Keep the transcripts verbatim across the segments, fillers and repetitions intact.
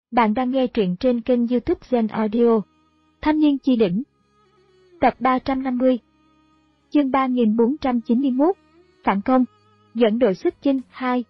Bạn đang nghe truyện trên kênh YouTube Zen Audio. Thanh niên chi đỉnh. Tập ba trăm năm mươi. Chương ba nghìn bốn trăm chín mươi mốt. Phản công. Dẫn đội xuất chinh hai.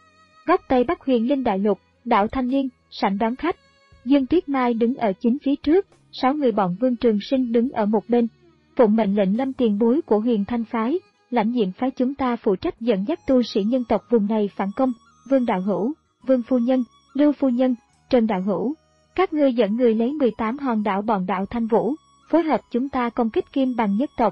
Góc Tây Bắc Huyền Linh Đại Lục, đảo Thanh Niên, sảnh đón khách. Dương Tuyết Mai đứng ở chính phía trước, sáu người bọn Vương Trường Sinh đứng ở một bên. Phụng mệnh lệnh Lâm tiền bối của Huyền Thanh phái, lãnh nhiệm phái chúng ta phụ trách dẫn dắt tu sĩ nhân tộc vùng này phản công. Vương đạo hữu, Vương phu nhân, Lưu phu nhân, Trần đạo hữu, các ngươi dẫn người lấy mười tám hòn đảo bọn đạo Thanh Vũ, phối hợp chúng ta công kích Kim Bằng nhất tộc.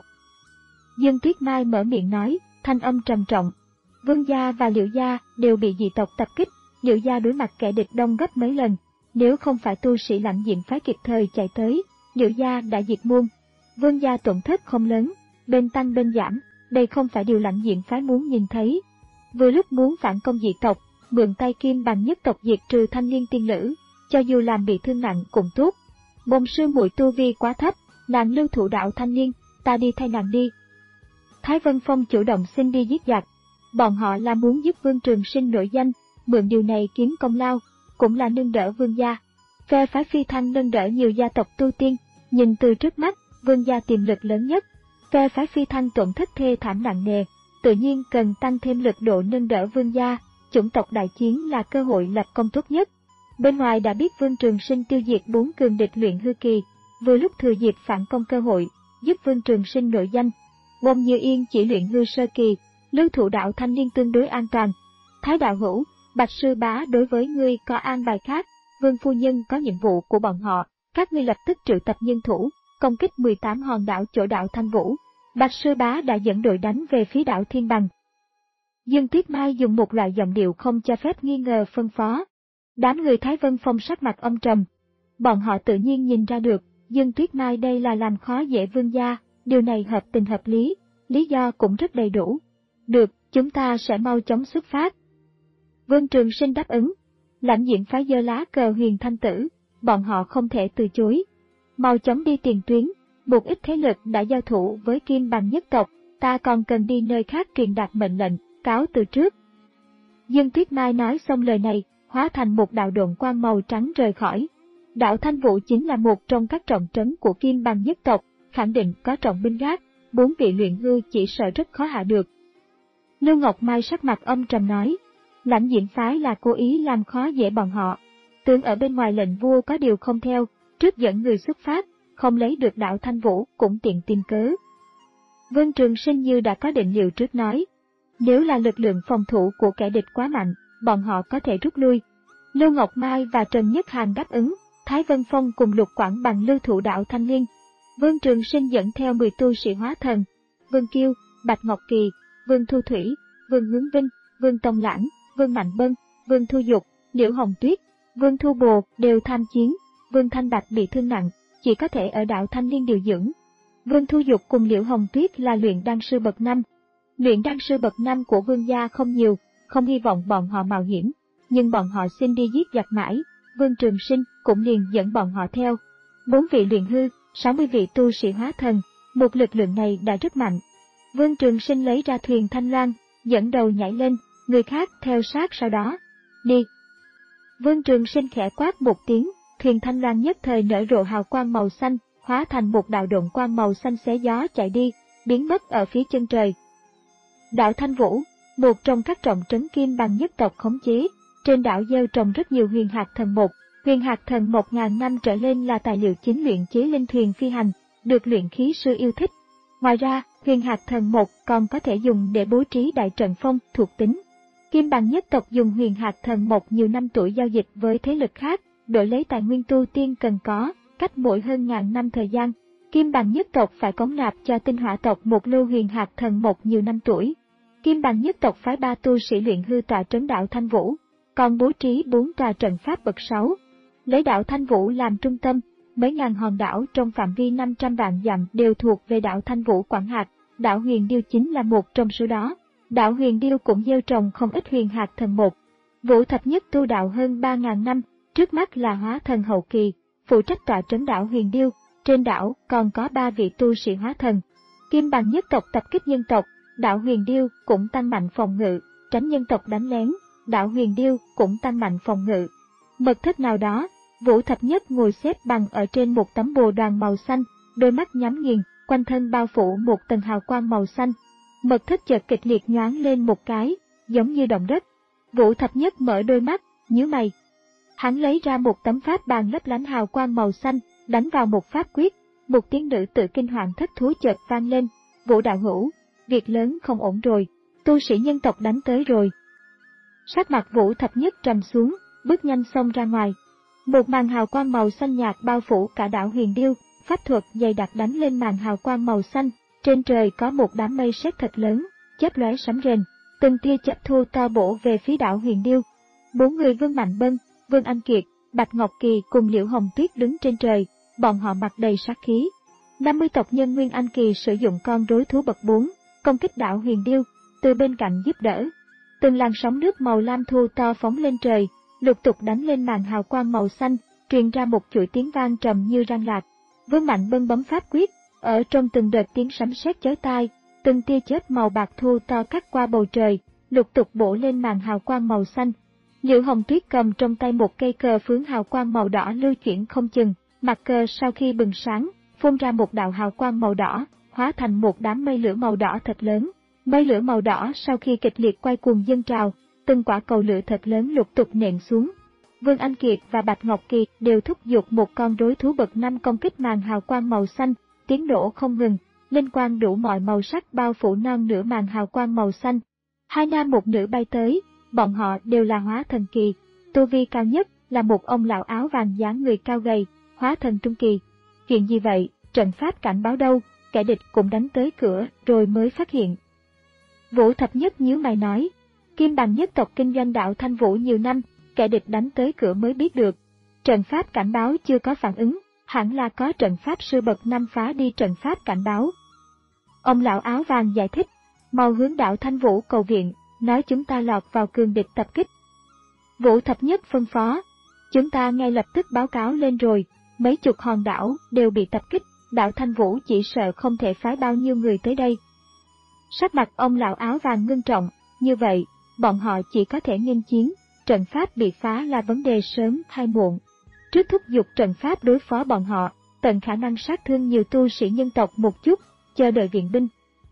Dương Tuyết Mai mở miệng nói, thanh âm trầm trọng. Vương gia và Liễu gia đều bị dị tộc tập kích, Liễu gia đối mặt kẻ địch đông gấp mấy lần, nếu không phải tu sĩ lãnh diện phái kịp thời chạy tới, Liễu gia đã diệt môn. Vương gia tổn thất không lớn, bên tăng bên giảm, đây không phải điều lãnh diện phái muốn nhìn thấy. Vừa lúc muốn phản công dị tộc, mượn tay Kim Bằng nhất tộc diệt trừ thanh niên tiên lữ, cho dù làm bị thương nặng cũng tốt. Bồn sư muội tu vi quá thấp, nàng lưu thủ đạo thanh niên, ta đi thay nàng đi. Thái Vân Phong chủ động xin đi giết giặc. Bọn họ là muốn giúp Vương Trường Sinh nổi danh, mượn điều này kiếm công lao, cũng là nâng đỡ Vương gia. Phe phái Phi Thăng nâng đỡ nhiều gia tộc tu tiên, nhìn từ trước mắt, Vương gia tiềm lực lớn nhất. Phe phái Phi Thăng tổn thất thê thảm nặng nề, tự nhiên cần tăng thêm lực độ nâng đỡ Vương gia. Chủng tộc đại chiến là cơ hội lập công tốt nhất. Bên ngoài đã biết Vương Trường Sinh tiêu diệt bốn cường địch luyện hư kỳ, vừa lúc thừa dịp phản công cơ hội, giúp Vương Trường Sinh nổi danh. Bông Như Yên chỉ luyện hư sơ kỳ, lưu thủ đạo thanh niên tương đối an toàn. Thái đạo hữu, Bạch sư bá đối với ngươi có an bài khác, Vương phu nhân có nhiệm vụ của bọn họ, các ngươi lập tức triệu tập nhân thủ, công kích mười tám hòn đảo chỗ đạo Thanh Vũ. Bạch sư bá đã dẫn đội đánh về phía đảo Thiên Bằng. Dương Tuyết Mai dùng một loại giọng điệu không cho phép nghi ngờ phân phó. Đám người Thái Vân Phong sắc mặt âm trầm. Bọn họ tự nhiên nhìn ra được, Dương Tuyết Mai đây là làm khó dễ Vương gia, điều này hợp tình hợp lý, lý do cũng rất đầy đủ. Được, chúng ta sẽ mau chóng xuất phát. Vương Trường Sinh đáp ứng. Lãnh diện phái giơ lá cờ Huyền Thanh Tử, bọn họ không thể từ chối. Mau chóng đi tiền tuyến, một ít thế lực đã giao thủ với Kim Bằng nhất tộc, ta còn cần đi nơi khác truyền đạt mệnh lệnh. Cáo từ trước. Dương Tuyết Mai nói xong lời này, hóa thành một đạo độn quang màu trắng rời khỏi. Đảo Thanh Vũ chính là một trong các trọng trấn của Kim Bằng nhất tộc, khẳng định có trọng binh gác, bốn vị luyện hư chỉ sợ rất khó hạ được. Lưu Ngọc Mai sắc mặt âm trầm nói, lãnh diện phái là cố ý làm khó dễ bọn họ. Tướng ở bên ngoài lệnh vua có điều không theo, trước dẫn người xuất phát, không lấy được đảo Thanh Vũ cũng tiện tìm cớ. Vương Trường Sinh như đã có định liệu trước nói. Nếu là lực lượng phòng thủ của kẻ địch quá mạnh, bọn họ có thể rút lui. Lưu Ngọc Mai và Trần Nhất Hàn đáp ứng, Thái Vân Phong cùng Lục Quảng bằng lưu thủ đạo Thanh Niên. Vương Trường Sinh dẫn theo mười tu sĩ hóa thần, Vương Kiêu, Bạch Ngọc Kỳ, Vương Thu Thủy, Vương Hướng Vinh, Vương Tông Lãng, Vương Mạnh Bân, Vương Thu Dục, Liễu Hồng Tuyết, Vương Thu Bồ đều tham chiến. Vương Thanh Bạch bị thương nặng, chỉ có thể ở đạo Thanh Niên điều dưỡng. Vương Thu Dục cùng Liễu Hồng Tuyết là luyện đan sư bậc năm. Luyện đan sư bậc năm của Vương gia không nhiều, không hy vọng bọn họ mạo hiểm, nhưng bọn họ xin đi giết giặc mãi, Vương Trường Sinh cũng liền dẫn bọn họ theo. Bốn vị luyện hư, sáu mươi vị tu sĩ hóa thần, một lực lượng này đã rất mạnh. Vương Trường Sinh lấy ra thuyền Thanh Loan, dẫn đầu nhảy lên, người khác theo sát sau đó. Đi! Vương Trường Sinh khẽ quát một tiếng, thuyền Thanh Loan nhất thời nở rộ hào quang màu xanh, hóa thành một đạo độn quang màu xanh xé gió chạy đi, biến mất ở phía chân trời. Đảo Thanh Vũ, một trong các trọng trấn Kim Bằng nhất tộc khống chế, trên đảo gieo trồng rất nhiều huyền hạt thần mục. Huyền hạt thần một ngàn năm trở lên là tài liệu chính luyện chế linh thuyền phi hành, được luyện khí sư yêu thích. Ngoài ra, huyền hạt thần một còn có thể dùng để bố trí đại trận phong thuộc tính. Kim Bằng nhất tộc dùng huyền hạt thần một nhiều năm tuổi giao dịch với thế lực khác, đổi lấy tài nguyên tu tiên cần có, cách mỗi hơn ngàn năm thời gian. Kim Bằng nhất tộc phải cống nạp cho tinh hỏa tộc một lưu huyền hạt thần một nhiều năm tuổi. Kim Bằng nhất tộc phái ba tu sĩ luyện hư tọa trấn đảo Thanh Vũ, còn bố trí bốn tòa trận pháp bậc sáu. Lấy đảo Thanh Vũ làm trung tâm, mấy ngàn hòn đảo trong phạm vi năm trăm vạn dặm đều thuộc về đảo Thanh Vũ quản hạt, đảo Huyền Điêu chính là một trong số đó. Đảo Huyền Điêu cũng gieo trồng không ít huyền hạt thần một. Vũ Thập Nhất tu đạo hơn ba ngàn năm, trước mắt là hóa thần hậu kỳ, phụ trách tọa trấn đảo Huyền Điêu. Trên đảo còn có ba vị tu sĩ hóa thần. Kim Bằng nhất tộc tập kích nhân tộc, đảo Huyền Điêu cũng tăng mạnh phòng ngự, tránh nhân tộc đánh lén, đảo Huyền Điêu cũng tăng mạnh phòng ngự. Mật thất nào đó, Vũ Thập Nhất ngồi xếp bằng ở trên một tấm bồ đoàn màu xanh, đôi mắt nhắm nghiền, quanh thân bao phủ một tầng hào quang màu xanh. Mật thất chợt kịch liệt nhoáng lên một cái, giống như động đất. Vũ Thập Nhất mở đôi mắt, nhíu mày. Hắn lấy ra một tấm pháp bàn lấp lánh hào quang màu xanh, đánh vào một pháp quyết, một tiếng nữ tự kinh hoàng thất thú chợt vang lên. Vũ đạo hữu, việc lớn không ổn rồi, tu sĩ nhân tộc đánh tới rồi. Sắc mặt Vũ Thập Nhất trầm xuống, bước nhanh xông ra ngoài. Một màn hào quang màu xanh nhạt bao phủ cả đảo Huyền Điêu, pháp thuật dày đặc đánh lên màn hào quang màu xanh. Trên trời có một đám mây sét thật lớn, chớp lóe sấm rền, từng tia chớp thu to bổ về phía đảo Huyền Điêu. Bốn người Vương Mạnh Bân, Vương Anh Kiệt, Bạch Ngọc Kỳ cùng Liễu Hồng Tuyết đứng trên trời, bọn họ mặt đầy sát khí. năm mươi tộc nhân Nguyên Anh Kỳ sử dụng con rối thú bậc bốn, công kích đảo Huyền Điêu, từ bên cạnh giúp đỡ. Từng làn sóng nước màu lam thu to phóng lên trời, lục tục đánh lên màn hào quang màu xanh, truyền ra một chuỗi tiếng vang trầm như răng lạc. Vương Mạnh Bân bấm pháp quyết, ở trong từng đợt tiếng sấm sét chói tai, từng tia chớp màu bạc thu to cắt qua bầu trời, lục tục bổ lên màn hào quang màu xanh. Liễu Hồng Tuyết cầm trong tay một cây cờ phướng hào quang màu đỏ lưu chuyển không chừng, mặt cờ sau khi bừng sáng, phun ra một đạo hào quang màu đỏ, hóa thành một đám mây lửa màu đỏ thật lớn. Mây lửa màu đỏ sau khi kịch liệt quay cuồng dâng trào, từng quả cầu lửa thật lớn lục tục nện xuống. Vương Anh Kiệt và Bạch Ngọc Kiệt đều thúc giục một con rối thú bậc năm công kích màn hào quang màu xanh, tiếng nổ không ngừng, linh quang đủ mọi màu sắc bao phủ non nửa màn hào quang màu xanh. Hai nam một nữ bay tới, bọn họ đều là hóa thần kỳ, tu vi cao nhất là một ông lão áo vàng dáng người cao gầy, hóa thần trung kỳ. Chuyện gì vậy, trận pháp cảnh báo đâu, kẻ địch cũng đánh tới cửa rồi mới phát hiện. Vũ Thập Nhất nhíu mày nói, Kim Bằng nhất tộc kinh doanh đạo Thanh Vũ nhiều năm, kẻ địch đánh tới cửa mới biết được. Trận pháp cảnh báo chưa có phản ứng, hẳn là có trận pháp sư bậc năm phá đi trận pháp cảnh báo. Ông lão áo vàng giải thích, mau hướng đạo Thanh Vũ cầu viện, nói chúng ta lọt vào cường địch tập kích. Vũ Thập Nhất phân phó, chúng ta ngay lập tức báo cáo lên rồi, mấy chục hòn đảo đều bị tập kích, đạo Thanh Vũ chỉ sợ không thể phái bao nhiêu người tới đây. Sắc mặt ông lão áo vàng ngưng trọng, như vậy, bọn họ chỉ có thể nghênh chiến, trận pháp bị phá là vấn đề sớm hay muộn. Trước thúc giục trận pháp đối phó bọn họ, tận khả năng sát thương nhiều tu sĩ nhân tộc một chút, chờ đợi viện binh.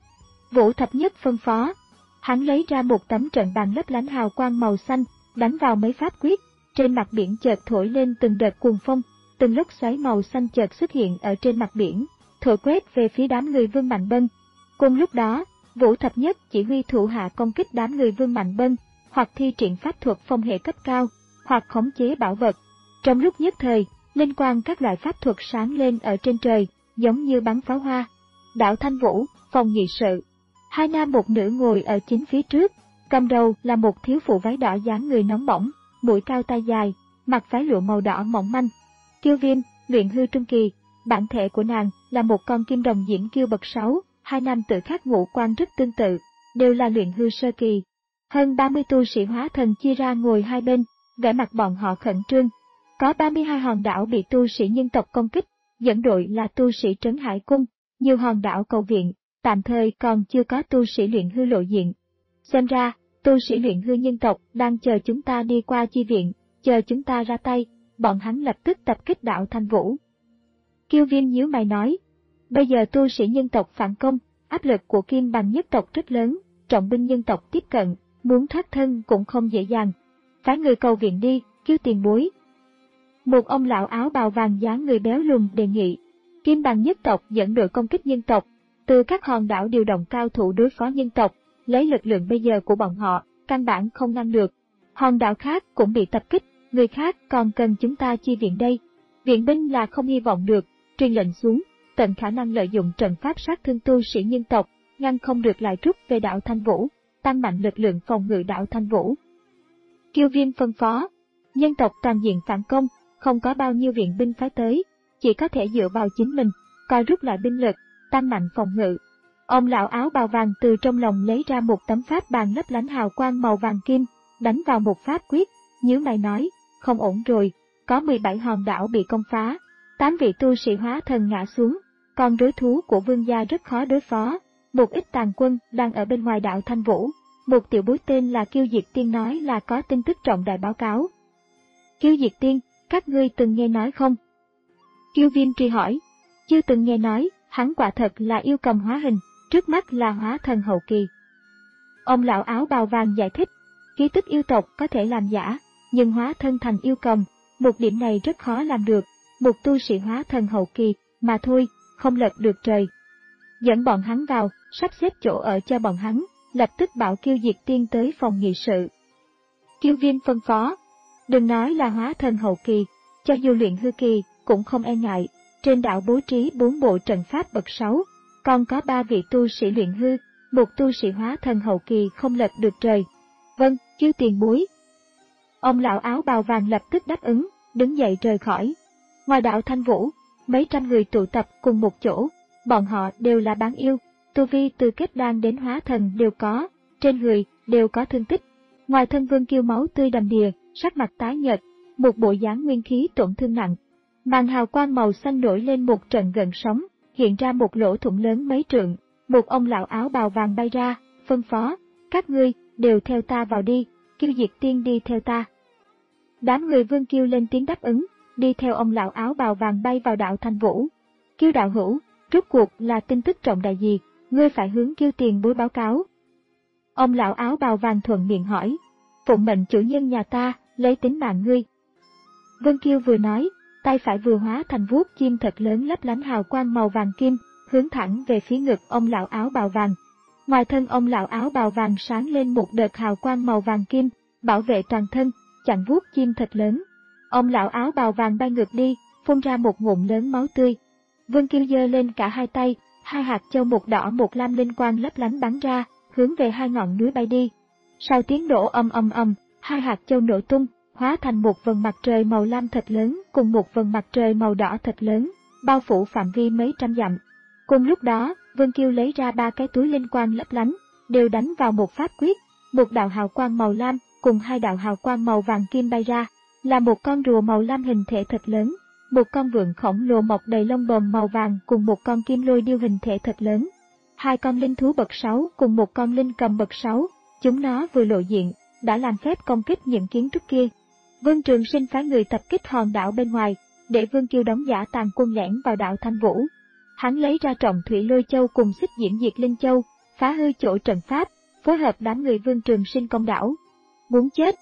Vũ Thập Nhất phân phó, hắn lấy ra một tấm trận bàn lấp lánh hào quang màu xanh, đánh vào mấy pháp quyết, trên mặt biển chợt thổi lên từng đợt cuồng phong, từng lốc xoáy màu xanh chợt xuất hiện ở trên mặt biển, thổi quét về phía đám người Vương Mạnh Bân. Cùng lúc đó, Vũ Thập Nhất chỉ huy thủ hạ công kích đám người Vương Mạnh Bân, hoặc thi triển pháp thuật phong hệ cấp cao, hoặc khống chế bảo vật. Trong lúc nhất thời, linh quang các loại pháp thuật sáng lên ở trên trời, giống như bắn pháo hoa. Đảo Thanh Vũ, phòng nghị sự. Hai nam một nữ ngồi ở chính phía trước, cầm đầu là một thiếu phụ váy đỏ dáng người nóng bỏng, mũi cao tai dài, mặc váy lụa màu đỏ mỏng manh. Kiêu Viêm, luyện hư trung kỳ, bản thể của nàng là một con kim đồng diễn kiêu bậc sáu, hai nam tử khác ngũ quan rất tương tự, đều là luyện hư sơ kỳ. Hơn ba mươi tu sĩ hóa thần chia ra ngồi hai bên, vẻ mặt bọn họ khẩn trương. Có ba mươi hai hòn đảo bị tu sĩ nhân tộc công kích, dẫn đội là tu sĩ Trấn Hải Cung, nhiều hòn đảo cầu viện, tạm thời còn chưa có tu sĩ luyện hư lộ diện. Xem ra, tu sĩ luyện hư nhân tộc đang chờ chúng ta đi qua chi viện, chờ chúng ta ra tay, bọn hắn lập tức tập kích đảo Thanh Vũ. Kiêu Viêm nhíu mày nói, bây giờ tu sĩ nhân tộc phản công, áp lực của Kim Bằng nhất tộc rất lớn, trọng binh nhân tộc tiếp cận, muốn thoát thân cũng không dễ dàng. Phái người cầu viện đi, Kiêu tiền bối. Một ông lão áo bào vàng dáng người béo lùn đề nghị. Kim Bằng nhất tộc dẫn đội công kích nhân tộc, từ các hòn đảo điều động cao thủ đối phó nhân tộc, lấy lực lượng bây giờ của bọn họ, căn bản không ngăn được. Hòn đảo khác cũng bị tập kích, người khác còn cần chúng ta chi viện đây. Viện binh là không hy vọng được, truyền lệnh xuống, tận khả năng lợi dụng trận pháp sát thương tu sĩ nhân tộc, ngăn không được lại rút về đảo Thanh Vũ, tăng mạnh lực lượng phòng ngự đảo Thanh Vũ. Kiêu Viêm phân phó, nhân tộc toàn diện phản công, không có bao nhiêu viện binh phái tới, chỉ có thể dựa vào chính mình, coi rút lại binh lực, tăng mạnh phòng ngự. Ông lão áo bào vàng từ trong lòng lấy ra một tấm pháp bàn lấp lánh hào quang màu vàng kim, đánh vào một pháp quyết, nhíu mày nói, không ổn rồi, có mười bảy hòn đảo bị công phá, tám vị tu sĩ hóa thần ngã xuống, còn đối thú của vương gia rất khó đối phó, một ít tàn quân đang ở bên ngoài đảo Thanh Vũ. Một tiểu bối tên là Kiêu Diệt Tiên nói là có tin tức trọng đại báo cáo. Kiêu Diệt Tiên, các ngươi từng nghe nói không? Kiêu Viêm truy hỏi. Chưa từng nghe nói, hắn quả thật là yêu cầm hóa hình, trước mắt là hóa thần hậu kỳ. Ông lão áo bào vàng giải thích, khí tức yêu tộc có thể làm giả, nhưng hóa thân thành yêu cầm, một điểm này rất khó làm được, một tu sĩ hóa thần hậu kỳ mà thôi, không lật được trời. Dẫn bọn hắn vào, sắp xếp chỗ ở cho bọn hắn, lập tức bảo Kiêu Diệt Tiên tới phòng nghị sự. Kiêu Viêm phân phó, đừng nói là hóa thần hậu kỳ, cho dù luyện hư kỳ cũng không e ngại, trên đảo bố trí bốn bộ trận pháp bậc sáu, còn có ba vị tu sĩ luyện hư, một tu sĩ hóa thần hậu kỳ không lật được trời. Vâng, Chư tiền bối. Ông lão áo bào vàng lập tức đáp ứng, đứng dậy rời khỏi. Ngoài đảo Thanh Vũ, mấy trăm người tụ tập cùng một chỗ, bọn họ đều là bán yêu, tu vi từ kết đan đến hóa thần đều có, trên người đều có thương tích. Ngoài thân Vương Kiêu máu tươi đầm đìa, sắc mặt tái nhợt, một bộ dáng nguyên khí tổn thương nặng. Màn hào quang màu xanh nổi lên một trận gần sóng, hiện ra một lỗ thủng lớn mấy trượng, một ông lão áo bào vàng bay ra, phân phó, các ngươi đều theo ta vào đi, Kiêu Diệt Tiên đi theo ta. Đám người Vương Kiêu lên tiếng đáp ứng, đi theo ông lão áo bào vàng bay vào đạo Thanh Vũ. Kiêu đạo hữu, rốt cuộc là tin tức trọng đại gì, ngươi phải hướng Kiêu tiền bối báo cáo. Ông lão áo bào vàng thuận miệng hỏi, phụng mệnh chủ nhân nhà ta, lấy tính mạng ngươi. Vương Kiêu vừa nói, tay phải vừa hóa thành vuốt chim thật lớn lấp lánh hào quang màu vàng kim, hướng thẳng về phía ngực ông lão áo bào vàng. Ngoài thân ông lão áo bào vàng sáng lên một đợt hào quang màu vàng kim, bảo vệ toàn thân, chặn vuốt chim thật lớn. Ông lão áo bào vàng bay ngược đi, phun ra một ngụm lớn máu tươi. Vương Kiêu giơ lên cả hai tay, hai hạt châu một đỏ một lam linh quang lấp lánh bắn ra, hướng về hai ngọn núi bay đi. Sau tiếng nổ ầm ầm ầm, hai hạt châu nổ tung, hóa thành một vầng mặt trời màu lam thật lớn cùng một vầng mặt trời màu đỏ thật lớn, bao phủ phạm vi mấy trăm dặm. Cùng lúc đó, Vương Kiêu lấy ra ba cái túi linh quang lấp lánh, đều đánh vào một pháp quyết, một đạo hào quang màu lam cùng hai đạo hào quang màu vàng kim bay ra, là một con rùa màu lam hình thể thật lớn, một con vượn khổng lồ mọc đầy lông bờm màu vàng cùng một con kim lôi điêu hình thể thật lớn, hai con linh thú bậc sáu cùng một con linh cầm bậc sáu, chúng nó vừa lộ diện, đã làm phép công kích những kiến trúc kia. Vương Trường Sinh phái người tập kích hòn đảo bên ngoài, để Vương Kiêu đóng giả tàn quân lẻn vào đảo Thanh Vũ. Hắn lấy ra Trọng Thủy Lôi Châu cùng Xích Diễm Diệt Linh Châu, phá hư chỗ trận pháp, phối hợp đám người Vương Trường Sinh công đảo. Muốn chết!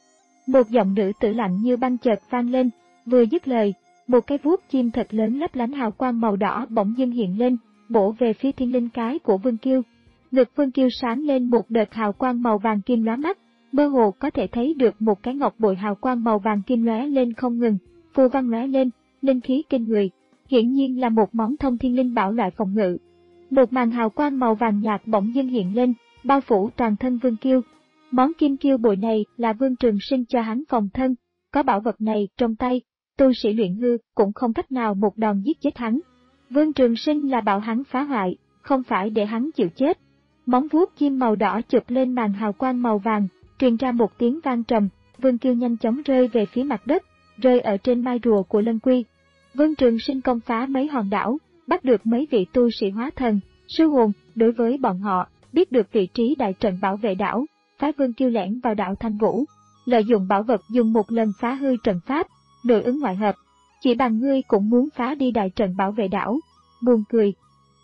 Một giọng nữ tử lạnh như băng chợt vang lên, vừa dứt lời, một cái vuốt chim thật lớn lấp lánh hào quang màu đỏ bỗng dưng hiện lên, bổ về phía thiên linh cái của Vương Kiêu. Ngực Vương Kiêu sáng lên một đợt hào quang màu vàng kim lóa mắt, mơ hồ có thể thấy được một cái ngọc bội hào quang màu vàng kim lóe lên không ngừng, phù văn lóe lên, linh khí kinh người, hiển nhiên là một món thông thiên linh bảo loại phòng ngự. Một màn hào quang màu vàng nhạt bỗng dưng hiện lên, bao phủ toàn thân Vương Kiêu. Món kim kiêu bội này là Vương Trường Sinh cho hắn phòng thân, có bảo vật này trong tay, tu sĩ luyện hư cũng không cách nào một đòn giết chết hắn. Vương Trường Sinh là bảo hắn phá hoại, không phải để hắn chịu chết. Móng vuốt chim màu đỏ chụp lên màn hào quang màu vàng, truyền ra một tiếng vang trầm, Vương Kiêu nhanh chóng rơi về phía mặt đất, rơi ở trên mai rùa của Lân Quy. Vương Trường Sinh công phá mấy hòn đảo, bắt được mấy vị tu sĩ hóa thần, sư hồn, đối với bọn họ, biết được vị trí đại trận bảo vệ đảo, phái Vương Kiêu lẻn vào đảo Thanh Vũ, lợi dụng bảo vật dùng một lần phá hư trận pháp, nội ứng ngoại hợp. Chỉ bằng ngươi cũng muốn phá đi đại trận bảo vệ đảo, buồn cười.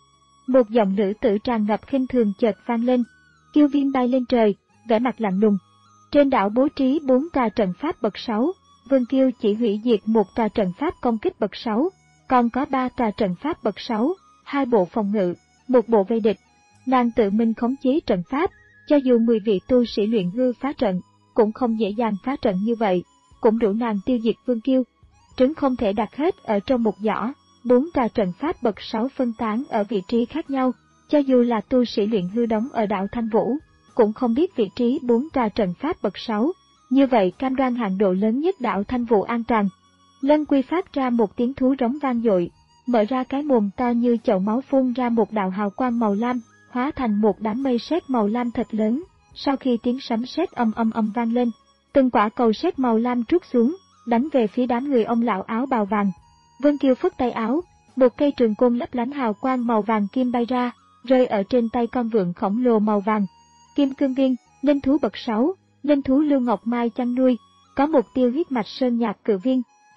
Một giọng nữ tử tràn ngập khinh thường chợt vang lên, Kiêu Viêm bay lên trời, vẻ mặt lạnh lùng. Trên đảo bố trí bốn tòa trận pháp bậc sáu, Vương Kiêu chỉ hủy diệt một tòa trận pháp công kích bậc sáu, còn có ba tòa trận pháp bậc sáu, hai bộ phòng ngự, một bộ vây địch. Nàng tự mình khống chế trận pháp, cho dù mười vị tu sĩ luyện hư phá trận, cũng không dễ dàng phá trận như vậy, cũng đủ nàng tiêu diệt Vương Kiêu. Trứng không thể đặt hết ở trong một giỏ, bốn tòa trận pháp bậc sáu phân tán ở vị trí khác nhau, cho dù là tu sĩ luyện hư đóng ở đảo Thanh Vũ, cũng không biết vị trí bốn tòa trận pháp bậc sáu. Như vậy cam đoan hạn độ lớn nhất đảo Thanh Vũ an toàn. Lân Quy phát ra một tiếng thú rống vang dội, mở ra cái mồm to như chậu máu phun ra một đạo hào quang màu lam, hóa thành một đám mây sét màu lam thật lớn. Sau khi tiếng sấm sét âm âm âm vang lên, từng quả cầu sét màu lam trút xuống, đánh về phía đám người ông lão áo bào vàng. Vương Kiêu phất tay áo, một cây trường côn lấp lánh hào quang màu vàng kim bay ra, rơi ở trên tay con vượn khổng lồ màu vàng. Kim cương viên, linh thú bậc sáu, linh thú Lưu Ngọc Mai chăn nuôi, có một tiêu huyết mạch sơn nhạc cự viên,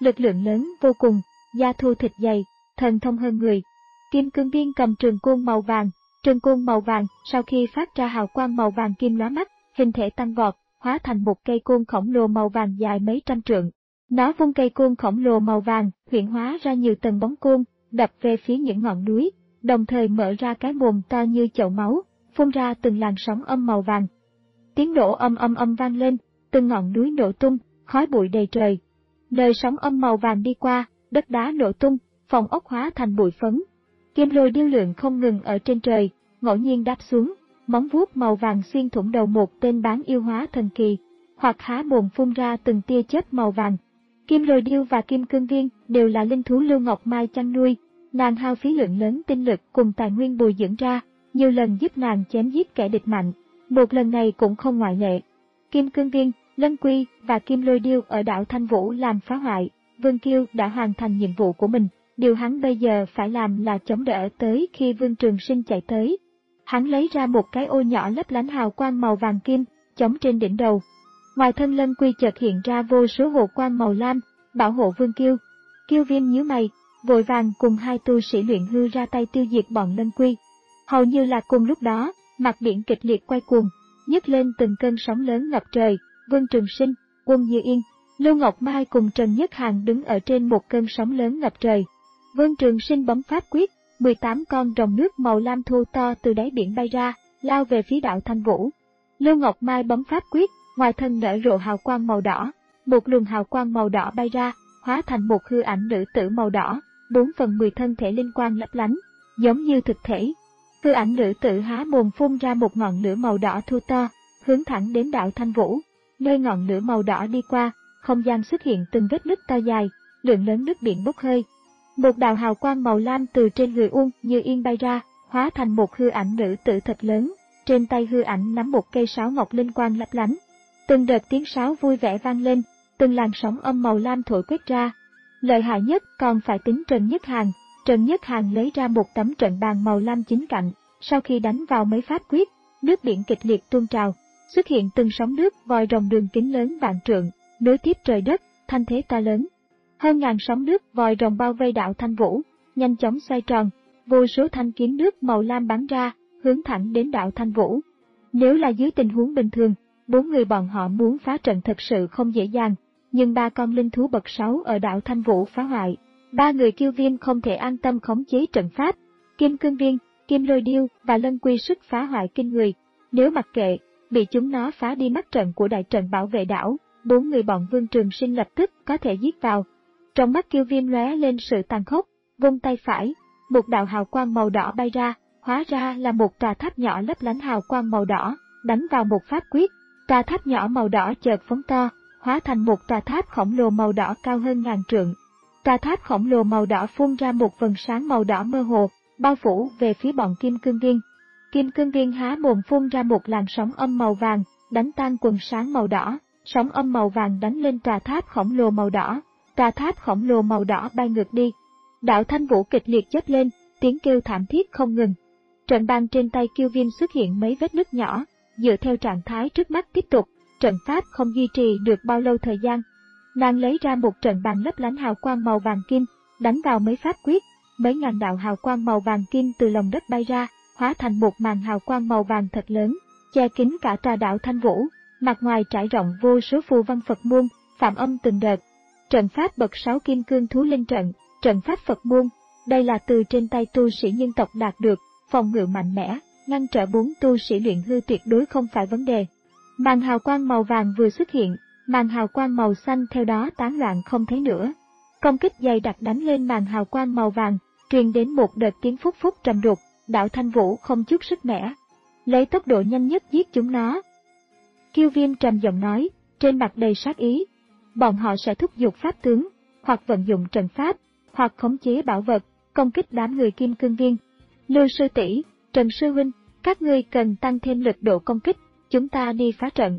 lực lượng lớn vô cùng, da thô thịt dày, thần thông hơn người. Kim Cương Viên cầm trường côn màu vàng, trường côn màu vàng sau khi phát ra hào quang màu vàng kim lóa mắt, hình thể tăng vọt, hóa thành một cây côn khổng lồ màu vàng dài mấy trăm trượng. Nó vung cây côn khổng lồ màu vàng, huyễn hóa ra nhiều tầng bóng côn, đập về phía những ngọn núi, đồng thời mở ra cái mồm to như chậu máu, phun ra từng làn sóng âm màu vàng. Tiếng nổ âm âm âm vang lên, từng ngọn núi nổ tung, khói bụi đầy trời. Nơi sóng âm màu vàng đi qua, đất đá nổ tung, phòng ốc hóa thành bụi phấn. Kim lôi điêu lượn không ngừng ở trên trời, ngẫu nhiên đáp xuống, móng vuốt màu vàng xuyên thủng đầu một tên bán yêu hóa thần kỳ, hoặc há mồm phun ra từng tia chớp màu vàng. Kim lôi điêu và Kim Cương Viên đều là linh thú Lưu Ngọc Mai chăn nuôi, nàng hao phí lượng lớn tinh lực cùng tài nguyên bồi dưỡng ra, nhiều lần giúp nàng chém giết kẻ địch mạnh, một lần này cũng không ngoại lệ. Kim Cương Viên, Lân Quy và Kim Lôi Điêu ở đảo Thanh Vũ làm phá hoại, Vương Kiêu đã hoàn thành nhiệm vụ của mình, điều hắn bây giờ phải làm là chống đỡ tới khi Vương Trường Sinh chạy tới. Hắn lấy ra một cái ô nhỏ lấp lánh hào quang màu vàng kim, chống trên đỉnh đầu. Ngoài thân Lân Quy chợt hiện ra vô số hộ quang màu lam, bảo hộ Vương Kiêu. Kiêu Viêm nhíu mày, vội vàng cùng hai tu sĩ luyện hư ra tay tiêu diệt bọn Lân Quy. Hầu như là cùng lúc đó, mặt biển kịch liệt quay cuồng, nhấc lên từng cơn sóng lớn ngập trời. Vương Trường Sinh, Quân Như Yên, Lưu Ngọc Mai cùng Trần Nhất Hàn đứng ở trên một cơn sóng lớn ngập trời. Vương Trường Sinh bấm pháp quyết, mười tám con rồng nước màu lam thô to từ đáy biển bay ra, lao về phía đảo Thanh Vũ. Lưu Ngọc Mai bấm pháp quyết, ngoài thân nở rộ hào quang màu đỏ, một luồng hào quang màu đỏ bay ra, hóa thành một hư ảnh nữ tử màu đỏ, bốn phần mười thân thể linh quang lấp lánh, giống như thực thể. Hư ảnh nữ tử há mồm phun ra một ngọn lửa màu đỏ thô to, hướng thẳng đến đảo Thanh Vũ. Nơi ngọn lửa màu đỏ đi qua, không gian xuất hiện từng vết nứt to dài, lượng lớn nước biển bốc hơi. Một đạo hào quang màu lam từ trên người Uông Như Yên bay ra, hóa thành một hư ảnh nữ tử thật lớn, trên tay hư ảnh nắm một cây sáo ngọc linh quang lấp lánh. Từng đợt tiếng sáo vui vẻ vang lên, từng làn sóng âm màu lam thổi quét ra. Lợi hại nhất còn phải tính Trần Nhất Hàn. Trần Nhất Hàn lấy ra một tấm trận bàn màu lam chính cạnh, sau khi đánh vào mấy pháp quyết, nước biển kịch liệt tuôn trào, xuất hiện từng sóng nước vòi rồng đường kính lớn vạn trượng, nối tiếp trời đất, thanh thế to lớn. Hơn ngàn sóng nước vòi rồng bao vây đảo Thanh Vũ, nhanh chóng xoay tròn, vô số thanh kiếm nước màu lam bắn ra, hướng thẳng đến đảo Thanh Vũ. Nếu là dưới tình huống bình thường, bốn người bọn họ muốn phá trận thật sự không dễ dàng, nhưng ba con linh thú bậc sáu ở đảo Thanh Vũ phá hoại, ba người Kiêu Viêm không thể an tâm khống chế trận pháp. Kim Cương Viên, Kim Lôi Điêu và Lân Quy sức phá hoại kinh người, nếu mặc kệ, bị chúng nó phá đi mắt trận của đại trận bảo vệ đảo, bốn người bọn Vương Trường Sinh lập tức có thể giết vào. Trong mắt Kiêu Viêm lóe lên sự tàn khốc, vung tay phải, một đạo hào quang màu đỏ bay ra, hóa ra là một tòa tháp nhỏ lấp lánh hào quang màu đỏ, đánh vào một pháp quyết, tòa tháp nhỏ màu đỏ chợt phóng to, hóa thành một tòa tháp khổng lồ màu đỏ cao hơn ngàn trượng. Tòa tháp khổng lồ màu đỏ phun ra một vầng sáng màu đỏ mơ hồ, bao phủ về phía bọn Kim Cương Viên. Kim Cương Viên há mồm phun ra một làn sóng âm màu vàng, đánh tan quần sáng màu đỏ, sóng âm màu vàng đánh lên tòa tháp khổng lồ màu đỏ, tòa tháp khổng lồ màu đỏ bay ngược đi. Đảo Thanh Vũ kịch liệt chớp lên, tiếng kêu thảm thiết không ngừng. Trận bàn trên tay Kiêu Viêm xuất hiện mấy vết nứt nhỏ, dựa theo trạng thái trước mắt tiếp tục, trận pháp không duy trì được bao lâu thời gian. Nàng lấy ra một trận bàn lấp lánh hào quang màu vàng kim, đánh vào mấy pháp quyết, mấy ngàn đạo hào quang màu vàng kim từ lòng đất bay ra, hóa thành một màn hào quang màu vàng thật lớn, che kín cả tòa đảo Thanh Vũ, mặt ngoài trải rộng vô số phù văn Phật môn, phạm âm từng đợt. Trận pháp bậc sáu kim cương thú linh trận, trận pháp Phật môn, đây là từ trên tay tu sĩ nhân tộc đạt được, phòng ngự mạnh mẽ, ngăn trở bốn tu sĩ luyện hư tuyệt đối không phải vấn đề. Màn hào quang màu vàng vừa xuất hiện, màn hào quang màu xanh theo đó tán loạn không thấy nữa. Công kích dày đặc đánh lên màn hào quang màu vàng, truyền đến một đợt tiếng phúc phúc trầm đục, đảo Thanh Vũ không chút sức mẻ, lấy tốc độ nhanh nhất giết chúng nó. Kiêu Viêm trầm giọng nói, trên mặt đầy sát ý, bọn họ sẽ thúc giục pháp tướng, hoặc vận dụng trận pháp, hoặc khống chế bảo vật, công kích đám người Kim Cương Viên. Lưu sư tỷ, Trần sư huynh, các ngươi cần tăng thêm lực độ công kích, chúng ta đi phá trận.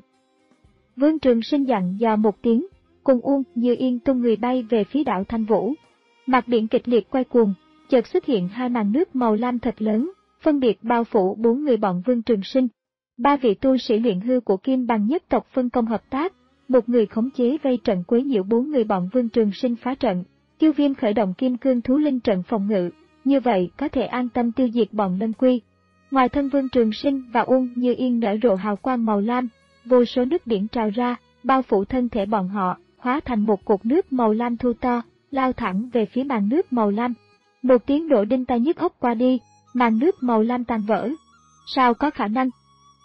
Vương Trường Sinh dặn dò một tiếng, cùng Uông Như Yên tung người bay về phía đảo Thanh Vũ. Mặt biển kịch liệt quay cuồng, chợt xuất hiện hai màn nước màu lam thật lớn, phân biệt bao phủ bốn người bọn Vương Trường Sinh. Ba vị tu sĩ luyện hư của Kim Bằng nhất tộc phân công hợp tác, một người khống chế vây trận quấy nhiễu bốn người bọn Vương Trường Sinh phá trận. Tiêu Viêm khởi động kim cương thú linh trận phòng ngự, như vậy có thể an tâm tiêu diệt bọn Lân Quy. Ngoài thân Vương Trường Sinh và Uông Như Yên nở rộ hào quang màu lam, vô số nước biển trào ra, bao phủ thân thể bọn họ, hóa thành một cột nước màu lam thu to, lao thẳng về phía màn nước màu lam. Một tiếng nổ đinh tai nhức óc qua đi, màn nước màu lam tan vỡ. Sao có khả năng?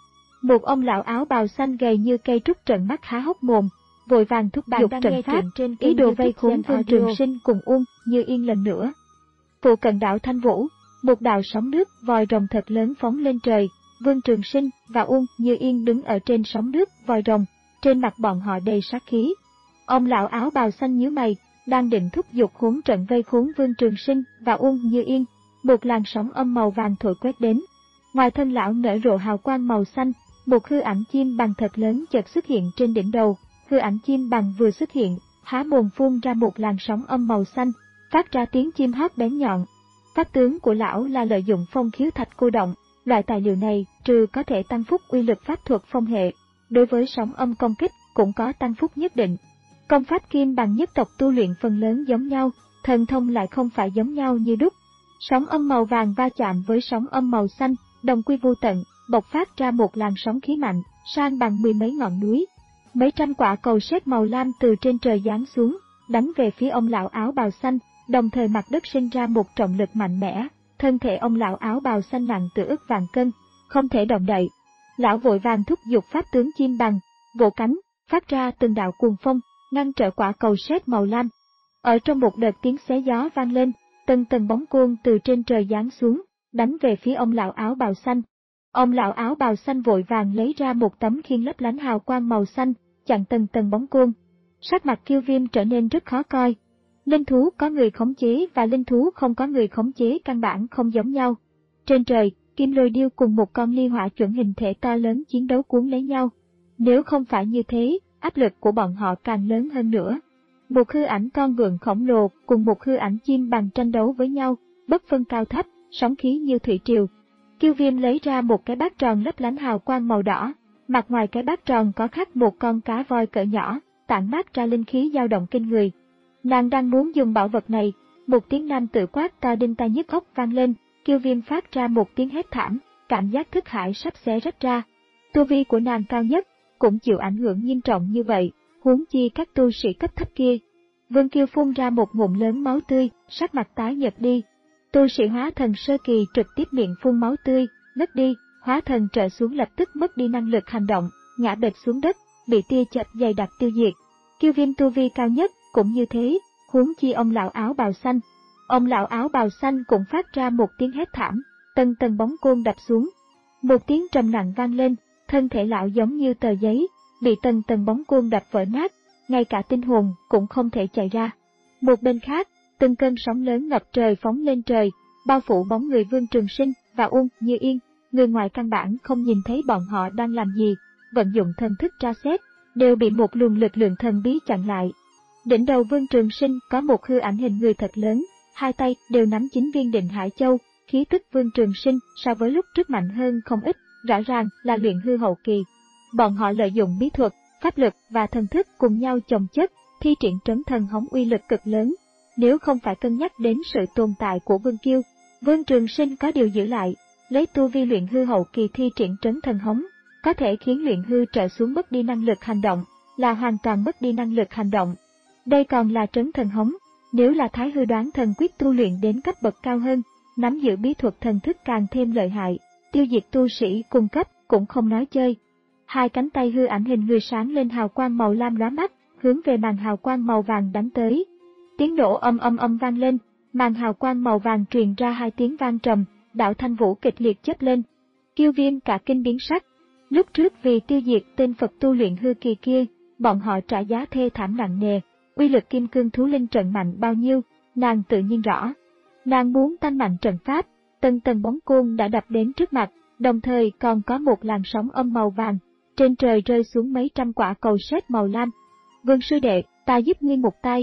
Một ông lão áo bào xanh gầy như cây trúc trợn mắt há hốc mồm, vội vàng thúc giục trận pháp, trên ý đồ vây khốn Vương Trường Sinh cùng Uông Như Yên lần nữa. Phụ cận đảo Thanh Vũ, một đạo sóng nước vòi rồng thật lớn phóng lên trời, Vương Trường Sinh và Uông Như Yên đứng ở trên sóng nước vòi rồng, trên mặt bọn họ đầy sát khí. Ông lão áo bào xanh nhíu mày, đang định thúc giục khốn trận vây khốn Vương Trường Sinh và Uông Như Yên, một làn sóng âm màu vàng thổi quét đến. Ngoài thân lão nở rộ hào quang màu xanh, một hư ảnh chim bằng thật lớn chợt xuất hiện trên đỉnh đầu. Hư ảnh chim bằng vừa xuất hiện, há mồm phun ra một làn sóng âm màu xanh, phát ra tiếng chim hót bén nhọn. Pháp tướng của lão là lợi dụng phong khiếu thạch cô động, loại tài liệu này trừ có thể tăng phúc uy lực pháp thuật phong hệ, đối với sóng âm công kích cũng có tăng phúc nhất định. Công pháp kim bằng nhất tộc tu luyện phần lớn giống nhau, thần thông lại không phải giống nhau như đúc. Sóng âm màu vàng va chạm với sóng âm màu xanh, đồng quy vô tận, bộc phát ra một làn sóng khí mạnh, san bằng mười mấy ngọn núi. Mấy trăm quả cầu sét màu lam từ trên trời giáng xuống, đánh về phía ông lão áo bào xanh, đồng thời mặt đất sinh ra một trọng lực mạnh mẽ, thân thể ông lão áo bào xanh nặng từ ức vạn cân, không thể động đậy. Lão vội vàng thúc giục pháp tướng chim bằng, vỗ cánh, phát ra từng đạo cuồng phong, ngăn trở quả cầu sét màu lam. Ở trong một đợt tiếng xé gió vang lên, từng tầng bóng côn từ trên trời giáng xuống, đánh về phía ông lão áo bào xanh. Ông lão áo bào xanh vội vàng lấy ra một tấm khiên lấp lánh hào quang màu xanh, chặn từng tầng bóng côn. Sắc mặt Kiêu Viêm trở nên rất khó coi. Linh thú có người khống chế và linh thú không có người khống chế căn bản không giống nhau. Trên trời, Kim Lôi Điêu cùng một con ly hỏa chuẩn hình thể to lớn chiến đấu cuốn lấy nhau. Nếu không phải như thế, áp lực của bọn họ càng lớn hơn nữa. Một hư ảnh con vượn khổng lồ cùng một hư ảnh chim bằng tranh đấu với nhau, bất phân cao thấp, sóng khí như thủy triều. Kiêu Viêm lấy ra một cái bát tròn lấp lánh hào quang màu đỏ, mặt ngoài cái bát tròn có khắc một con cá voi cỡ nhỏ, tản mát ra linh khí dao động kinh người. Nàng đang muốn dùng bảo vật này, một tiếng nam tự quát to đinh tai nhức óc vang lên, Kiêu Viêm phát ra một tiếng hét thảm, cảm giác thức hải sắp xé rách ra. Tu vi của nàng cao nhất, cũng chịu ảnh hưởng nghiêm trọng như vậy, huống chi các tu sĩ cấp thấp kia. Vương Kiêu phun ra một ngụm lớn máu tươi, sắc mặt tái nhợt đi. Tu sĩ hóa thần sơ kỳ trực tiếp miệng phun máu tươi, ngất đi, hóa thần trở xuống lập tức mất đi năng lực hành động, ngã bệt xuống đất, bị tia chớp dày đặc tiêu diệt. Kiêu Viêm tu vi cao nhất cũng như thế, huống chi ông lão áo bào xanh. Ông lão áo bào xanh cũng phát ra một tiếng hét thảm, tầng tầng bóng côn đập xuống. Một tiếng trầm nặng vang lên, thân thể lão giống như tờ giấy, bị tầng tầng bóng côn đập vỡ nát, ngay cả tinh hồn cũng không thể chạy ra. Một bên khác, từng cơn sóng lớn ngập trời phóng lên trời, bao phủ bóng người Vương Trường Sinh và Uông Như Yên. Người ngoài căn bản không nhìn thấy bọn họ đang làm gì, vận dụng thần thức tra xét, đều bị một luồng lực lượng thần bí chặn lại. Đỉnh đầu Vương Trường Sinh có một hư ảnh hình người thật lớn, hai tay đều nắm chín viên Định Hải Châu, khí tức Vương Trường Sinh so với lúc trước mạnh hơn không ít, rõ ràng là luyện hư hậu kỳ. Bọn họ lợi dụng bí thuật, pháp lực và thần thức cùng nhau chồng chất, thi triển trấn thần hống uy lực cực lớn. Nếu không phải cân nhắc đến sự tồn tại của Vương Kiêu, Vương Trường Sinh có điều giữ lại, lấy tu vi luyện hư hậu kỳ thi triển trấn thần hống, có thể khiến luyện hư trở xuống mất đi năng lực hành động, là hoàn toàn mất đi năng lực hành động. Đây còn là trấn thần hống, nếu là Thái Hư Đoán Thần Quyết tu luyện đến cấp bậc cao hơn, nắm giữ bí thuật thần thức càng thêm lợi hại, tiêu diệt tu sĩ cung cấp cũng không nói chơi. Hai cánh tay hư ảnh hình người sáng lên hào quang màu lam lóa mắt, hướng về màn hào quang màu vàng đánh tới. Tiếng nổ âm âm âm vang lên, màn hào quang màu vàng truyền ra hai tiếng vang trầm, đạo Thanh Vũ kịch liệt chớp lên. Kiêu Viêm cả kinh biến sắc. Lúc trước vì tiêu diệt tên Phật tu luyện hư kỳ kia, bọn họ trả giá thê thảm nặng nề. Uy lực kim cương thú linh trận mạnh bao nhiêu, nàng tự nhiên rõ. Nàng muốn tăng mạnh trận pháp, tầng tầng bóng côn đã đập đến trước mặt, đồng thời còn có một làn sóng âm màu vàng. Trên trời rơi xuống mấy trăm quả cầu sét màu lam. Vương sư đệ, ta giúp ngươi một tay.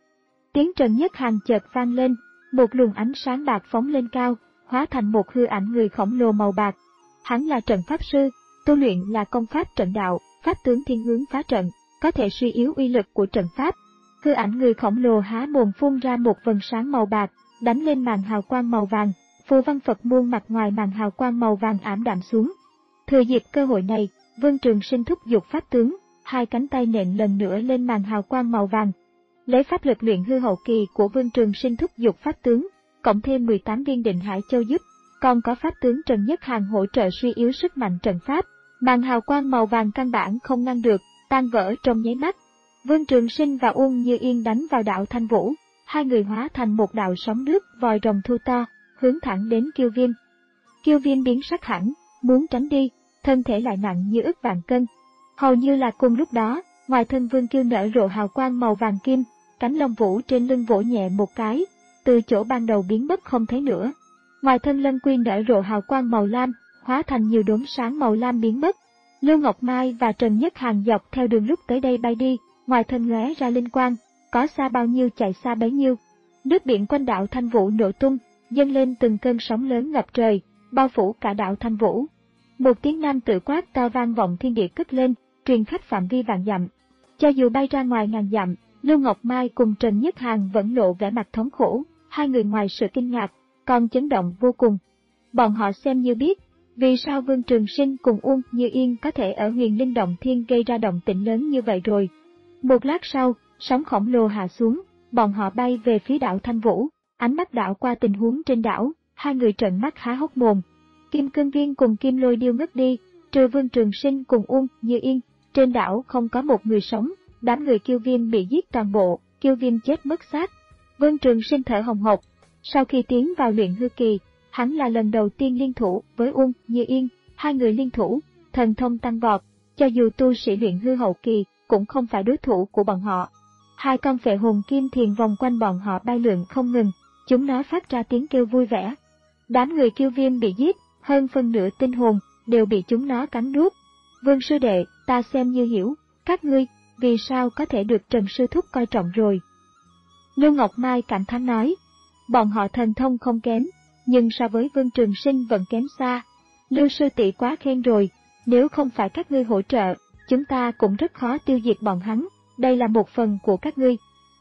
Tiếng Trần Nhất Hàn chợt vang lên, một luồng ánh sáng bạc phóng lên cao, hóa thành một hư ảnh người khổng lồ màu bạc. Hắn là trận pháp sư, tu luyện là công pháp trận đạo, pháp tướng thiên hướng phá trận, có thể suy yếu uy lực của trận pháp. Hư ảnh người khổng lồ há mồm phun ra một vầng sáng màu bạc, đánh lên màn hào quang màu vàng, phù văn Phật muôn mặt ngoài màn hào quang màu vàng ảm đạm xuống. Thừa dịp cơ hội này, Vương Trường Sinh thúc giục pháp tướng, hai cánh tay nện lần nữa lên màn hào quang màu vàng. Lấy pháp lực luyện hư hậu kỳ của Vương Trường Sinh thúc giục pháp tướng, cộng thêm mười tám viên Định Hải Châu giúp, còn có pháp tướng Trần Nhất Hàn hỗ trợ suy yếu sức mạnh trận pháp, màn hào quang màu vàng căn bản không ngăn được, tan vỡ trong nháy mắt. Vương Trường Sinh và Uông Như Yên đánh vào đạo Thanh Vũ, hai người hóa thành một đạo sóng nước vòi rồng thu to, hướng thẳng đến Kiêu Viêm. Kiêu Viêm biến sắc hẳn, muốn tránh đi, thân thể lại nặng như ức vạn cân. Hầu như là cùng lúc đó, ngoài thân Vương Kiêu nở rộ hào quang màu vàng kim, cánh lông vũ trên lưng vỗ nhẹ một cái, từ chỗ ban đầu biến mất không thấy nữa. Ngoài thân Lân Quy nở rộ hào quang màu lam, hóa thành nhiều đốm sáng màu lam biến mất. Lưu Ngọc Mai và Trần Nhất Hàn dọc theo đường lúc tới đây bay đi, ngoài thân lóe ra linh quang, có xa bao nhiêu chạy xa bấy nhiêu. Nước biển quanh đạo Thanh Vũ nổ tung, dâng lên từng cơn sóng lớn ngập trời, bao phủ cả đạo Thanh Vũ. Một tiếng nam tử quát to vang vọng thiên địa cất lên, truyền khắp phạm vi vạn dặm. Cho dù bay ra ngoài ngàn dặm, Lưu Ngọc Mai cùng Trần Nhất Hàn vẫn lộ vẻ mặt thống khổ, hai người ngoài sự kinh ngạc, còn chấn động vô cùng. Bọn họ xem như biết, vì sao Vương Trường Sinh cùng Uông Như Yên có thể ở Huyền Linh Động Thiên gây ra động tĩnh lớn như vậy rồi. Một lát sau, sóng khổng lồ hạ xuống, bọn họ bay về phía đảo Thanh Vũ, ánh mắt đảo qua tình huống trên đảo, hai người trợn mắt há hốc mồm. Kim Cương Viên cùng Kim Lôi Điêu ngất đi, trừ Vương Trường Sinh cùng Uông Như Yên, trên đảo không có một người sống, đám người Kiêu Viêm bị giết toàn bộ, Kiêu Viêm chết mất xác. Vương Trường Sinh thở hồng hộc, sau khi tiến vào luyện hư kỳ, hắn là lần đầu tiên liên thủ với Uông Như Yên, hai người liên thủ, thần thông tăng vọt, cho dù tu sĩ luyện hư hậu kỳ cũng không phải đối thủ của bọn họ. Hai con phệ hồn kim thiền vòng quanh bọn họ bay lượn không ngừng, chúng nó phát ra tiếng kêu vui vẻ. Đám người Kiêu Viêm bị giết, hơn phân nửa tinh hồn đều bị chúng nó cắn nuốt. Vương sư đệ, ta xem như hiểu, các ngươi vì sao có thể được Trần sư thúc coi trọng rồi. Lưu Ngọc Mai cảm thán nói, bọn họ thần thông không kém, nhưng so với Vương Trường Sinh vẫn kém xa. Lưu sư tỷ quá khen rồi, nếu không phải các ngươi hỗ trợ, chúng ta cũng rất khó tiêu diệt bọn hắn, đây là một phần của các ngươi.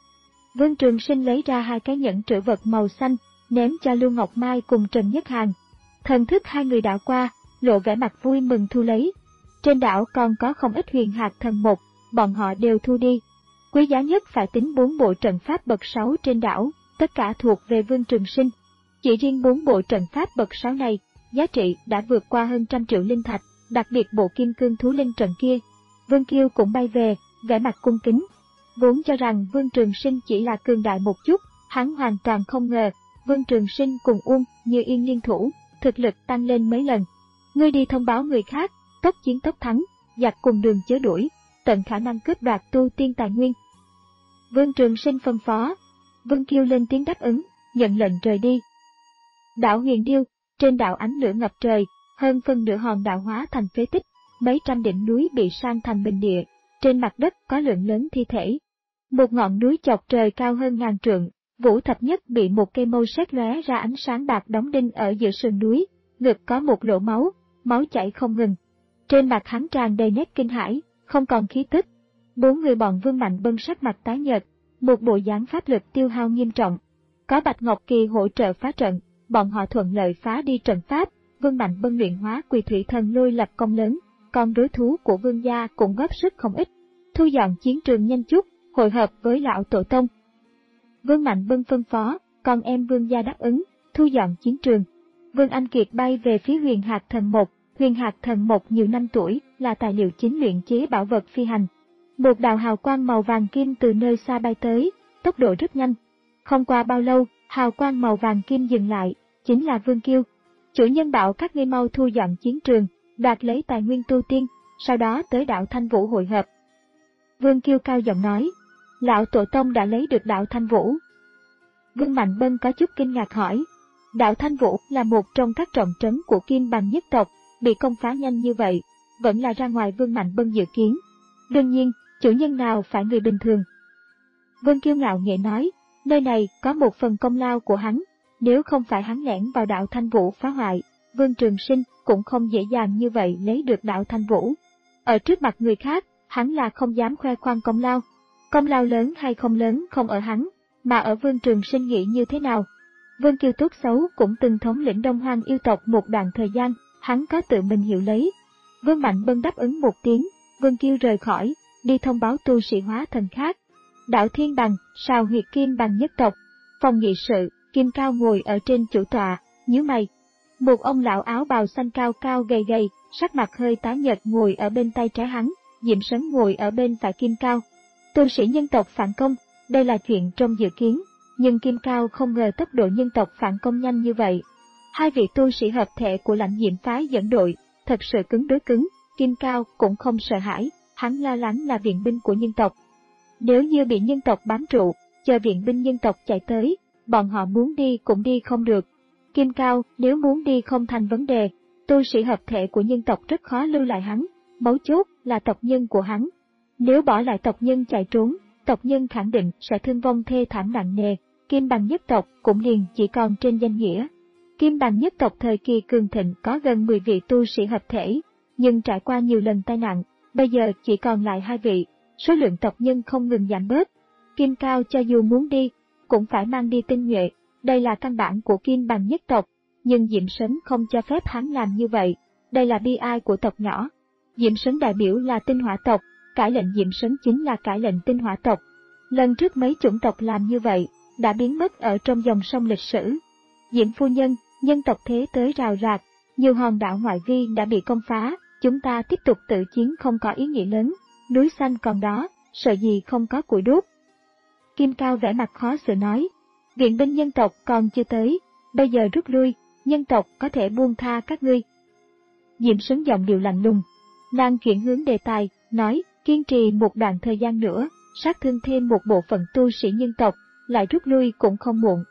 Vương Trường Sinh lấy ra hai cái nhẫn trữ vật màu xanh, ném cho Lưu Ngọc Mai cùng Trần Nhất Hàn. Thần thức hai người đảo qua, lộ vẻ mặt vui mừng thu lấy. Trên đảo còn có không ít huyền hạt thần một, bọn họ đều thu đi. Quý giá nhất phải tính bốn bộ trận pháp bậc sáu trên đảo, tất cả thuộc về Vương Trường Sinh. Chỉ riêng bốn bộ trận pháp bậc sáu này, giá trị đã vượt qua hơn trăm triệu linh thạch, đặc biệt bộ kim cương thú linh trận kia. Vương Kiêu cũng bay về, vẻ mặt cung kính. Vốn cho rằng Vương Trường Sinh chỉ là cường đại một chút, hắn hoàn toàn không ngờ, Vương Trường Sinh cùng Uông Như Yên liên thủ, thực lực tăng lên mấy lần. Ngươi đi thông báo người khác, tốc chiến tốc thắng, giặc cùng đường chớ đuổi, tận khả năng cướp đoạt tu tiên tài nguyên. Vương Trường Sinh phân phó, Vương Kiêu lên tiếng đáp ứng, nhận lệnh rời đi. Đảo Huyền Điêu, trên đảo ánh lửa ngập trời, hơn phân nửa hòn đảo hóa thành phế tích, mấy trăm đỉnh núi bị san thành bình địa, trên mặt đất có lượng lớn thi thể. Một ngọn núi chọc trời cao hơn ngàn trượng, Vũ Thập Nhất bị một cây mâu sét lóe ra ánh sáng bạc đóng đinh ở giữa sườn núi, ngực có một lỗ máu, máu chảy không ngừng. Trên mặt hắn tràn đầy nét kinh hãi, không còn khí tức. Bốn người bọn Vương Mạnh Bân sắc mặt tái nhợt, một bộ dáng pháp lực tiêu hao nghiêm trọng. Có Bạch Ngọc Kỳ hỗ trợ phá trận, bọn họ thuận lợi phá đi trận pháp. Vương Mạnh Bân luyện hóa Quỳ Thủy Thần Lôi lập công lớn, còn đối thú của Vương gia cũng góp sức không ít. Thu dọn chiến trường nhanh chút, hội hợp với lão tổ tông. Vương Mạnh Bân phân phó, còn em Vương gia đáp ứng, thu dọn chiến trường. Vương Anh Kiệt bay về phía Huyền Hạt Thần một. Huyền Hạt Thần một nhiều năm tuổi, là tài liệu chính luyện chế bảo vật phi hành. Một đạo hào quang màu vàng kim từ nơi xa bay tới, tốc độ rất nhanh. Không qua bao lâu, hào quang màu vàng kim dừng lại, chính là Vương Kiêu. Chủ nhân bảo các ngươi mau thu dọn chiến trường, đoạt lấy tài nguyên tu tiên, sau đó tới đảo Thanh Vũ hội hợp. Vương Kiêu cao giọng nói, lão tổ tông đã lấy được đảo Thanh Vũ. Vương Mạnh Bân có chút kinh ngạc hỏi, đảo Thanh Vũ là một trong các trọng trấn của Kim Bằng nhất tộc, bị công phá nhanh như vậy, vẫn là ra ngoài Vương Mạnh Bân dự kiến. Đương nhiên, chủ nhân nào phải người bình thường. Vương Kiêu ngạo nghễ nói, nơi này có một phần công lao của hắn, nếu không phải hắn lẻn vào đảo Thanh Vũ phá hoại, Vương Trường Sinh cũng không dễ dàng như vậy lấy được đảo Thanh Vũ. Ở trước mặt người khác, hắn là không dám khoe khoang công lao. Công lao lớn hay không lớn không ở hắn, mà ở Vương Trường Sinh nghĩ như thế nào. Vương Kiêu tốt xấu cũng từng thống lĩnh Đông Hoang yêu tộc một đoạn thời gian, hắn có tự mình hiểu lấy. Vương Mạnh Bân đáp ứng một tiếng, Vương Kiêu rời khỏi, đi thông báo tu sĩ hóa thần khác. Đảo Thiên Bằng, Sào Huyệt Kim Bằng nhất tộc, phòng nghị sự, Kim Cao ngồi ở trên chủ tọa, nhíu mày. Một ông lão áo bào xanh cao cao gầy gầy, sắc mặt hơi tái nhợt ngồi ở bên tay trái hắn, Diệm Sấn ngồi ở bên phải Kim Cao. Tu sĩ nhân tộc phản công, đây là chuyện trong dự kiến, nhưng Kim Cao không ngờ tốc độ nhân tộc phản công nhanh như vậy. Hai vị tu sĩ hợp thể của Lãnh Diệm phái dẫn đội, thật sự cứng đối cứng, Kim Cao cũng không sợ hãi, hắn lo lắng là viện binh của nhân tộc. Nếu như bị nhân tộc bám trụ, chờ viện binh nhân tộc chạy tới, bọn họ muốn đi cũng đi không được. Kim Cao nếu muốn đi không thành vấn đề, tu sĩ hợp thể của nhân tộc rất khó lưu lại hắn, mấu chốt là tộc nhân của hắn. Nếu bỏ lại tộc nhân chạy trốn, tộc nhân khẳng định sẽ thương vong thê thảm nặng nề, Kim Bằng nhất tộc cũng liền chỉ còn trên danh nghĩa. Kim Bằng nhất tộc thời kỳ cường thịnh có gần mười vị tu sĩ hợp thể, nhưng trải qua nhiều lần tai nạn, bây giờ chỉ còn lại hai vị, số lượng tộc nhân không ngừng giảm bớt. Kim Cao cho dù muốn đi, cũng phải mang đi tinh nhuệ, đây là căn bản của Kim Bằng nhất tộc, nhưng Diệm Sấn không cho phép hắn làm như vậy, đây là bi ai của tộc nhỏ. Diệm Sấn đại biểu là tinh hỏa tộc, cải lệnh Diệm Sấn chính là cải lệnh tinh hỏa tộc. Lần trước mấy chủng tộc làm như vậy, đã biến mất ở trong dòng sông lịch sử. Diệm phu nhân, nhân tộc thế tới rào rạc, nhiều hòn đảo ngoại vi đã bị công phá, chúng ta tiếp tục tự chiến không có ý nghĩa lớn, núi xanh còn đó, sợ gì không có củi đốt. Kim Cao vẻ mặt khó xử nói, viện binh nhân tộc còn chưa tới, bây giờ rút lui, nhân tộc có thể buông tha các ngươi. Diệm Sấn giọng điệu lạnh lùng, nàng chuyển hướng đề tài, nói, kiên trì một đoạn thời gian nữa, sát thương thêm một bộ phận tu sĩ nhân tộc, lại rút lui cũng không muộn.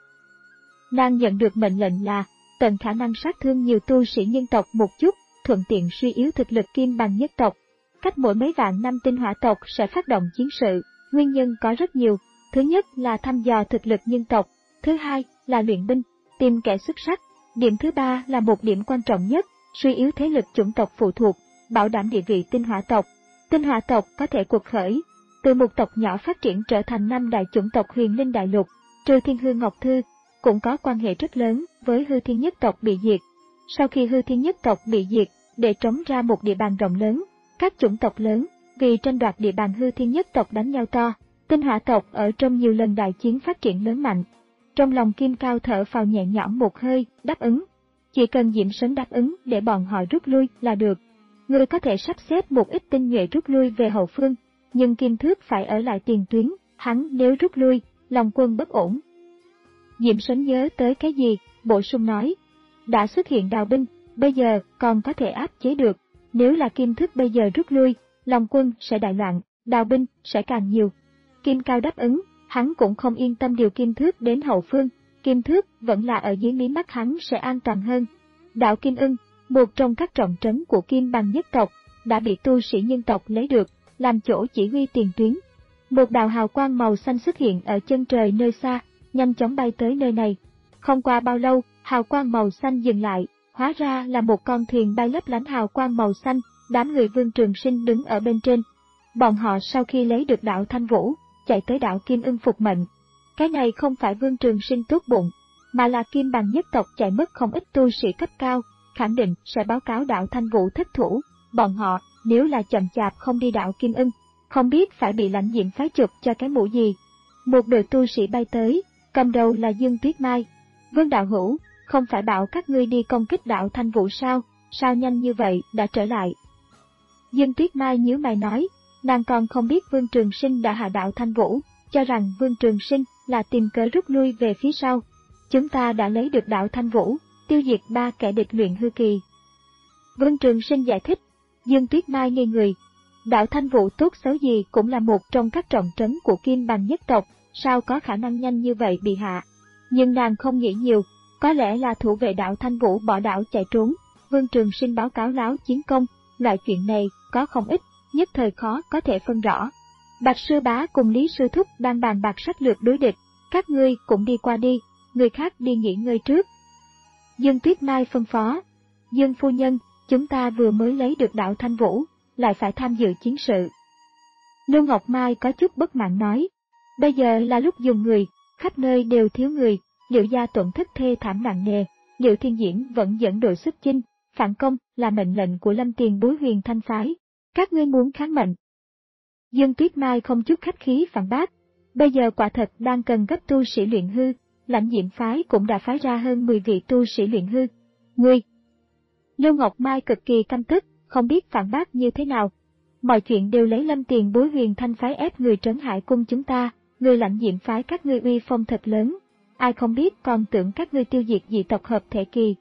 Nàng nhận được mệnh lệnh là, tận khả năng sát thương nhiều tu sĩ nhân tộc một chút, thuận tiện suy yếu thực lực Kim Bằng nhất tộc. Cách mỗi mấy vạn năm tinh hỏa tộc sẽ phát động chiến sự, nguyên nhân có rất nhiều. Thứ nhất là thăm dò thực lực nhân tộc, thứ hai là luyện binh, tìm kẻ xuất sắc. Điểm thứ ba là một điểm quan trọng nhất, suy yếu thế lực chủng tộc phụ thuộc, bảo đảm địa vị tinh hỏa tộc. Tinh hỏa tộc có thể cuộc khởi, từ một tộc nhỏ phát triển trở thành năm đại chủng tộc huyền linh đại lục, trừ Thiên Hư Ngọc Thư, cũng có quan hệ rất lớn với Hư Thiên nhất tộc bị diệt. Sau khi Hư Thiên nhất tộc bị diệt, để trống ra một địa bàn rộng lớn, các chủng tộc lớn vì tranh đoạt địa bàn Hư Thiên nhất tộc đánh nhau to, tinh hỏa tộc ở trong nhiều lần đại chiến phát triển lớn mạnh. Trong lòng Kim Cao thở phào nhẹ nhõm một hơi, đáp ứng. Chỉ cần Diệm Sấn đáp ứng để bọn họ rút lui là được. Người có thể sắp xếp một ít tinh nhuệ rút lui về hậu phương, nhưng Kim Thước phải ở lại tiền tuyến, hắn nếu rút lui, lòng quân bất ổn. Diệm Sấn nhớ tới cái gì, bổ sung nói, đã xuất hiện đào binh, bây giờ còn có thể áp chế được, nếu là Kim Thước bây giờ rút lui, lòng quân sẽ đại loạn, đào binh sẽ càng nhiều. Kim Cao đáp ứng, hắn cũng không yên tâm điều Kim Thước đến hậu phương, Kim Thước vẫn là ở dưới mí mắt hắn sẽ an toàn hơn. Đảo Kim Ưng, một trong các trọng trấn của Kim Bằng nhất tộc, đã bị tu sĩ nhân tộc lấy được, làm chỗ chỉ huy tiền tuyến. Một đạo hào quang màu xanh xuất hiện ở chân trời nơi xa, nhanh chóng bay tới nơi này. Không qua bao lâu, hào quang màu xanh dừng lại, hóa ra là một con thuyền bay lấp lánh hào quang màu xanh, đám người Vương Trường Sinh đứng ở bên trên. Bọn họ sau khi lấy được đảo Thanh Vũ, chạy tới đảo Kim Ưng phục mệnh. Cái này không phải Vương Trường Sinh tốt bụng, mà là Kim Bằng nhất tộc chạy mất không ít tu sĩ cấp cao, khẳng định sẽ báo cáo đảo Thanh Vũ thất thủ. Bọn họ, nếu là chậm chạp không đi đảo Kim Ưng, không biết phải bị Lãnh Diệm phái chụp cho cái mũ gì. Một đội tu sĩ bay tới, cầm đầu là Dương Tuyết Mai. Vương đạo hữu, không phải bảo các ngươi đi công kích đảo Thanh Vũ sao, sao nhanh như vậy đã trở lại. Dương Tuyết Mai nhíu mày nói, nàng còn không biết Vương Trường Sinh đã hạ đảo Thanh Vũ, cho rằng Vương Trường Sinh là tìm cớ rút lui về phía sau. Chúng ta đã lấy được đảo Thanh Vũ, tiêu diệt ba kẻ địch luyện hư kỳ. Vương Trường Sinh giải thích. Dương Tuyết Mai ngây người. Đảo Thanh Vũ tốt xấu gì cũng là một trong các trọng trấn của Kim Bằng nhất tộc, sao có khả năng nhanh như vậy bị hạ. Nhưng nàng không nghĩ nhiều, có lẽ là thủ vệ đảo Thanh Vũ bỏ đảo chạy trốn. Vương Trường Sinh báo cáo láo chiến công, loại chuyện này có không ít, nhất thời khó có thể phân rõ. Bạch Sư Bá cùng Lý Sư Thúc đang bàn bạc sách lược đối địch, các ngươi cũng đi qua đi, người khác đi nghỉ ngơi trước. Dương Tuyết Mai phân phó, Dương phu nhân, chúng ta vừa mới lấy được đảo Thanh Vũ, lại phải tham dự chiến sự. Lưu Ngọc Mai có chút bất mãn nói, bây giờ là lúc dùng người, khắp nơi đều thiếu người, Liễu gia tổn thất thê thảm nặng nề, Liễu Thiên Diễn vẫn dẫn đội xuất chinh, phản công là mệnh lệnh của Lâm Tiền Bối Huyền Thanh phái, các ngươi muốn kháng mệnh. Dương Tuyết Mai không chút khách khí phản bác, bây giờ quả thật đang cần gấp tu sĩ luyện hư, Lãnh Diệm phái cũng đã phái ra hơn mười vị tu sĩ luyện hư. Ngươi! Lưu Ngọc Mai cực kỳ căm tức, không biết phản bác như thế nào. Mọi chuyện đều lấy Lâm Tiền Bối Huyền Thanh phái ép người Trấn Hải cung chúng ta, người Lãnh Diệm phái các ngươi uy phong thật lớn, ai không biết còn tưởng các ngươi tiêu diệt dị tộc hợp thể kỳ.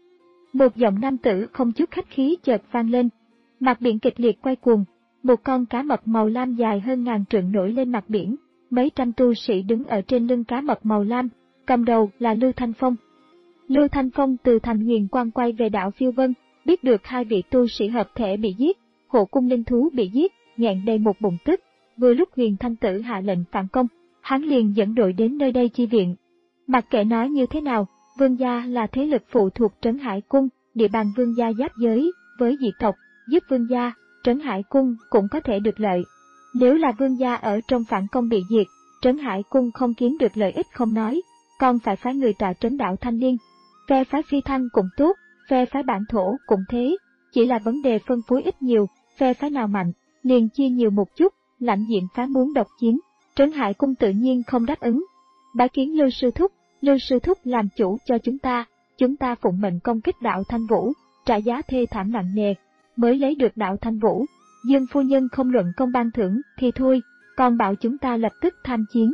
Một giọng nam tử không chút khách khí chợt vang lên, mặt biển kịch liệt quay cuồng, một con cá mập màu lam dài hơn ngàn trượng nổi lên mặt biển, mấy trăm tu sĩ đứng ở trên lưng cá mập màu lam, cầm đầu là Lưu Thanh Phong. Lưu Thanh Phong từ thành Huyền Quang quay về đảo Phiêu Vân, biết được hai vị tu sĩ hợp thể bị giết, hộ cung linh thú bị giết, nghẹn đầy một bụng tức. Vừa lúc Huyền Thanh Tử hạ lệnh phản công, hắn liền dẫn đội đến nơi đây chi viện. Mặc kệ nói như thế nào, Vương gia là thế lực phụ thuộc Trấn Hải cung, địa bàn Vương gia giáp giới với dị tộc, giúp Vương gia, Trấn Hải cung cũng có thể được lợi. Nếu là Vương gia ở trong phản công bị diệt, Trấn Hải cung không kiếm được lợi ích không nói, còn phải phái người tọa trấn đảo Thanh Liên. Phe phái Phi Thăng cũng tốt, phe phái Bản Thổ cũng thế, chỉ là vấn đề phân phối ít nhiều, phe phái nào mạnh, liền chia nhiều một chút. Lãnh Diệm phái muốn độc chiếm, Trấn Hải cung tự nhiên không đáp ứng. Bái kiến Lưu sư thúc, Lưu sư thúc làm chủ cho chúng ta, chúng ta phụng mệnh công kích đảo Thanh Vũ, trả giá thê thảm nặng nề, mới lấy được đảo Thanh Vũ. Dương phu nhân không luận công ban thưởng thì thôi, còn bảo chúng ta lập tức tham chiến.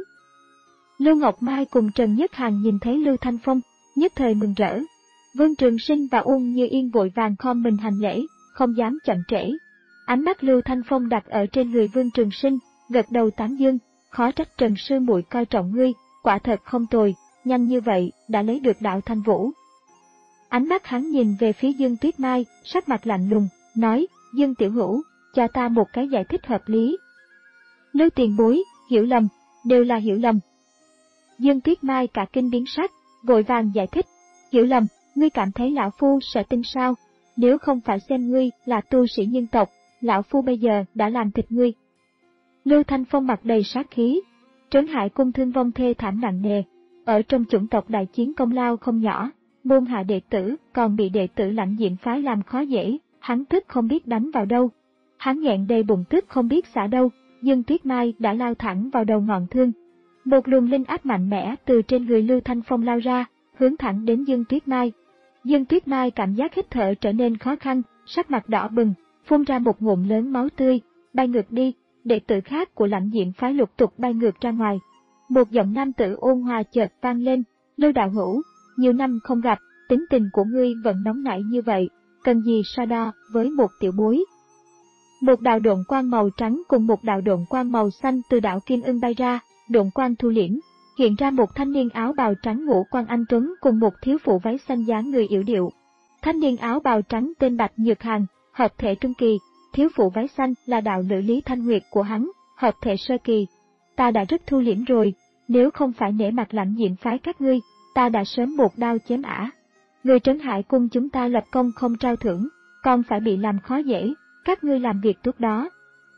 Lưu Ngọc Mai cùng Trần Nhất Hàn nhìn thấy Lưu Thanh Phong, nhất thời mừng rỡ. Vương Trường Sinh và Uông Như Yên vội vàng khom mình hành lễ, không dám chậm trễ. Ánh mắt Lưu Thanh Phong đặt ở trên người Vương Trường Sinh, gật đầu tán dương, khó trách Trần sư muội coi trọng ngươi, quả thật không tồi, nhanh như vậy đã lấy được đạo Thanh Vũ. Ánh mắt hắn nhìn về phía Dương Tuyết Mai, sắc mặt lạnh lùng, nói, Dương tiểu hữu, cho ta một cái giải thích hợp lý. Lưu tiền bối, hiểu lầm, đều là hiểu lầm. Dương Tuyết Mai cả kinh biến sắc, vội vàng giải thích, hiểu lầm, ngươi cảm thấy lão phu sợ tin sao, nếu không phải xem ngươi là tu sĩ nhân tộc, lão phu bây giờ đã làm thịt ngươi. Lưu Thanh Phong mặt đầy sát khí, Trấn Hải cung thương vong thê thảm nặng nề, ở trong chủng tộc đại chiến công lao không nhỏ, môn hạ đệ tử còn bị đệ tử Lãnh Diệm phái làm khó dễ, hắn tức không biết đánh vào đâu. Hắn nghẹn đầy bụng tức không biết xả đâu, Dương Tuyết Mai đã lao thẳng vào đầu ngọn thương. Một luồng linh áp mạnh mẽ từ trên người Lưu Thanh Phong lao ra, hướng thẳng đến Dương Tuyết Mai. Dương Tuyết Mai cảm giác hít thở trở nên khó khăn, sắc mặt đỏ bừng, phun ra một ngụm lớn máu tươi, bay ngược đi, đệ tử khác của Lãnh Diệm phái lục tục bay ngược ra ngoài. Một giọng nam tử ôn hòa chợt vang lên, Lưu đạo hữu, nhiều năm không gặp, tính tình của ngươi vẫn nóng nảy như vậy, cần gì so đo với một tiểu bối. Một đạo độn quang màu trắng cùng một đạo độn quang màu xanh từ đạo Kim Ưng bay ra, độn quang thu liễm, hiện ra một thanh niên áo bào trắng ngũ quan anh tuấn cùng một thiếu phụ váy xanh dáng người yểu điệu. Thanh niên áo bào trắng tên Bạch Nhược Hàn, hợp thể trung kỳ, thiếu phụ váy xanh là đạo lữ Lý Thanh Nguyệt của hắn, hợp thể sơ kỳ. Ta đã rất thu liễm rồi, nếu không phải nể mặt Lãnh Diệm phái các ngươi, ta đã sớm một đao chém ả. Người Trấn Hải cung chúng ta lập công không trao thưởng, còn phải bị làm khó dễ, các ngươi làm việc tốt đó.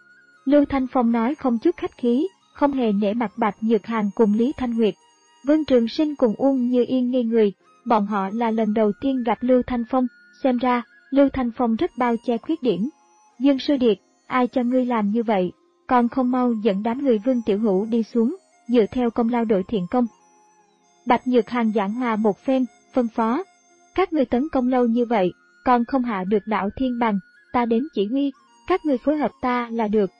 Lưu Thanh Phong nói không chút khách khí, không hề nể mặt Bạch Nhược Hàn cùng Lý Thanh Nguyệt. Vương Trường Sinh cùng Uông Như Yên ngây người, bọn họ là lần đầu tiên gặp Lưu Thanh Phong, xem ra, Lưu Thanh Phong rất bao che khuyết điểm. Dương Sư Điệt, ai cho ngươi làm như vậy, còn không mau dẫn đám người Vương Tiểu Hữu đi xuống, dựa theo công lao đội thiện công. Bạch Nhược Hàn giảng hòa một phen, phân phó, các ngươi tấn công lâu như vậy, còn không hạ được đạo thiên bằng, ta đến chỉ huy, các ngươi phối hợp ta là được.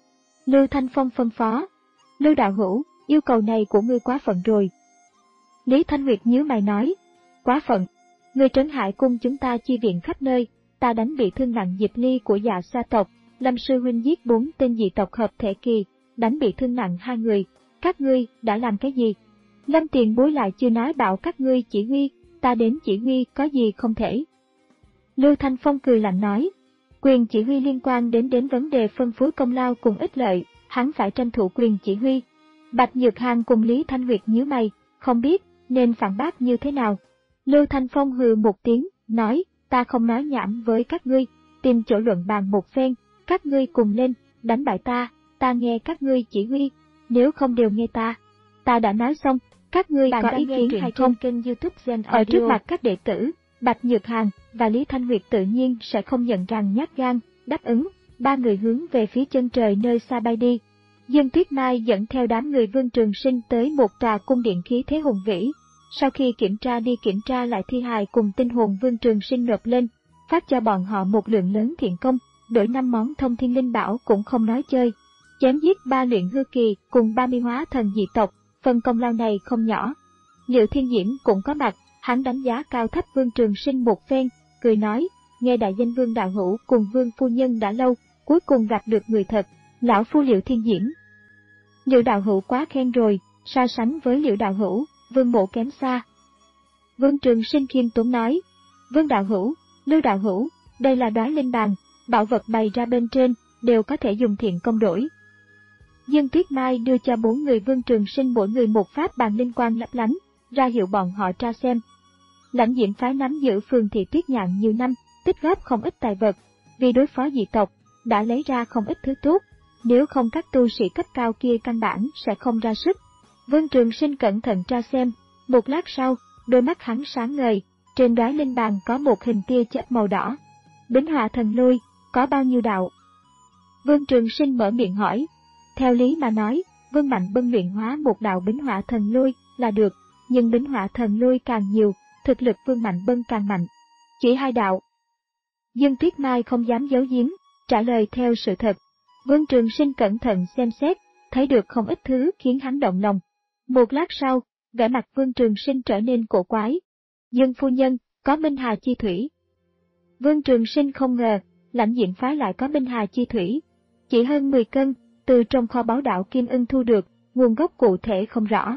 Lưu Thanh Phong phân phó, Lưu đạo hữu, yêu cầu này của ngươi quá phận rồi. Lý Thanh Nguyệt nhíu mày nói, quá phận, người Trấn Hải cung chúng ta chi viện khắp nơi, ta đánh bị thương nặng Diệp Ly của Dạ Sa tộc, Lâm sư huynh giết bốn tên dị tộc hợp thể kỳ, đánh bị thương nặng hai người, các ngươi đã làm cái gì? Lâm tiền bối lại chưa nói bảo các ngươi chỉ huy, ta đến chỉ huy có gì không thể. Lưu Thanh Phong cười lạnh nói, quyền chỉ huy liên quan đến đến vấn đề phân phối công lao cùng ích lợi, hắn phải tranh thủ quyền chỉ huy. Bạch Nhược Hàn cùng Lý Thanh Nguyệt nhíu mày, không biết nên phản bác như thế nào. Lưu Thanh Phong hừ một tiếng, nói, ta không nói nhảm với các ngươi, tìm chỗ luận bàn một phen, các ngươi cùng lên, đánh bại ta, ta nghe các ngươi chỉ huy, nếu không đều nghe ta. Ta đã nói xong, các ngươi có ý kiến hay không? Kênh YouTube Gen Audio. Ở trước mặt các đệ tử, Bạch Nhược Hàn và Lý Thanh Nguyệt tự nhiên sẽ không nhận rằng nhát gan, đáp ứng. Ba người hướng về phía chân trời nơi xa bay đi. Dương Tuyết Mai dẫn theo đám người Vương Trường Sinh tới một tòa cung điện khí thế hùng vĩ. Sau khi kiểm tra đi kiểm tra lại thi hài cùng tinh hồn Vương Trường Sinh nộp lên, phát cho bọn họ một lượng lớn thiện công, đổi năm món thông thiên linh bảo cũng không nói chơi. Chém giết ba luyện hư kỳ cùng ba mươi hóa thần dị tộc, phần công lao này không nhỏ. Liệu Thiên Diễm cũng có mặt, hắn đánh giá cao thấp Vương Trường Sinh một phen, cười nói, nghe đại danh Vương đạo hữu cùng Vương phu nhân đã lâu, cuối cùng gặp được người thật, lão phu Liệu Thiên Diễm. Liệu đạo hữu quá khen rồi, so sánh với Liệu đạo hữu, Vương mộ kém xa. Vương Trường Sinh khiêm tốn nói, Vương đạo hữu, Lưu đạo hữu, đây là đóa linh bàn, bảo vật bày ra bên trên, đều có thể dùng thiện công đổi. Dương Tuyết Mai đưa cho bốn người Vương Trường Sinh mỗi người một pháp bàn linh quang lấp lánh, ra hiệu bọn họ tra xem. Lãnh Diễm phái nắm giữ phường thị Tuyết Nhạn nhiều năm, tích góp không ít tài vật, vì đối phó dị tộc, đã lấy ra không ít thứ tốt, nếu không các tu sĩ cấp cao kia căn bản sẽ không ra sức. Vương Trường Sinh cẩn thận tra xem, một lát sau, đôi mắt hắn sáng ngời, trên đóa linh bàn có một hình tia chớp màu đỏ. Bính Hỏa Thần Lôi, có bao nhiêu đạo? Vương Trường Sinh mở miệng hỏi. Theo lý mà nói, Vương Mạnh Bân luyện hóa một đạo Bính Hỏa Thần Lôi là được, nhưng Bính Hỏa Thần Lôi càng nhiều, thực lực Vương Mạnh Bân càng mạnh. Chỉ hai đạo. Dương Tuyết Mai không dám giấu giếm, trả lời theo sự thật. Vương Trường Sinh cẩn thận xem xét, thấy được không ít thứ khiến hắn động lòng. Một lát sau, vẻ mặt Vương Trường Sinh trở nên cổ quái. Dương phu nhân, có Minh Hà Chi Thủy. Vương Trường Sinh không ngờ, Lãnh Diễm phái lại có Minh Hà Chi Thủy. Chỉ hơn mười cân, từ trong kho báu đạo Kim Ưng thu được, nguồn gốc cụ thể không rõ.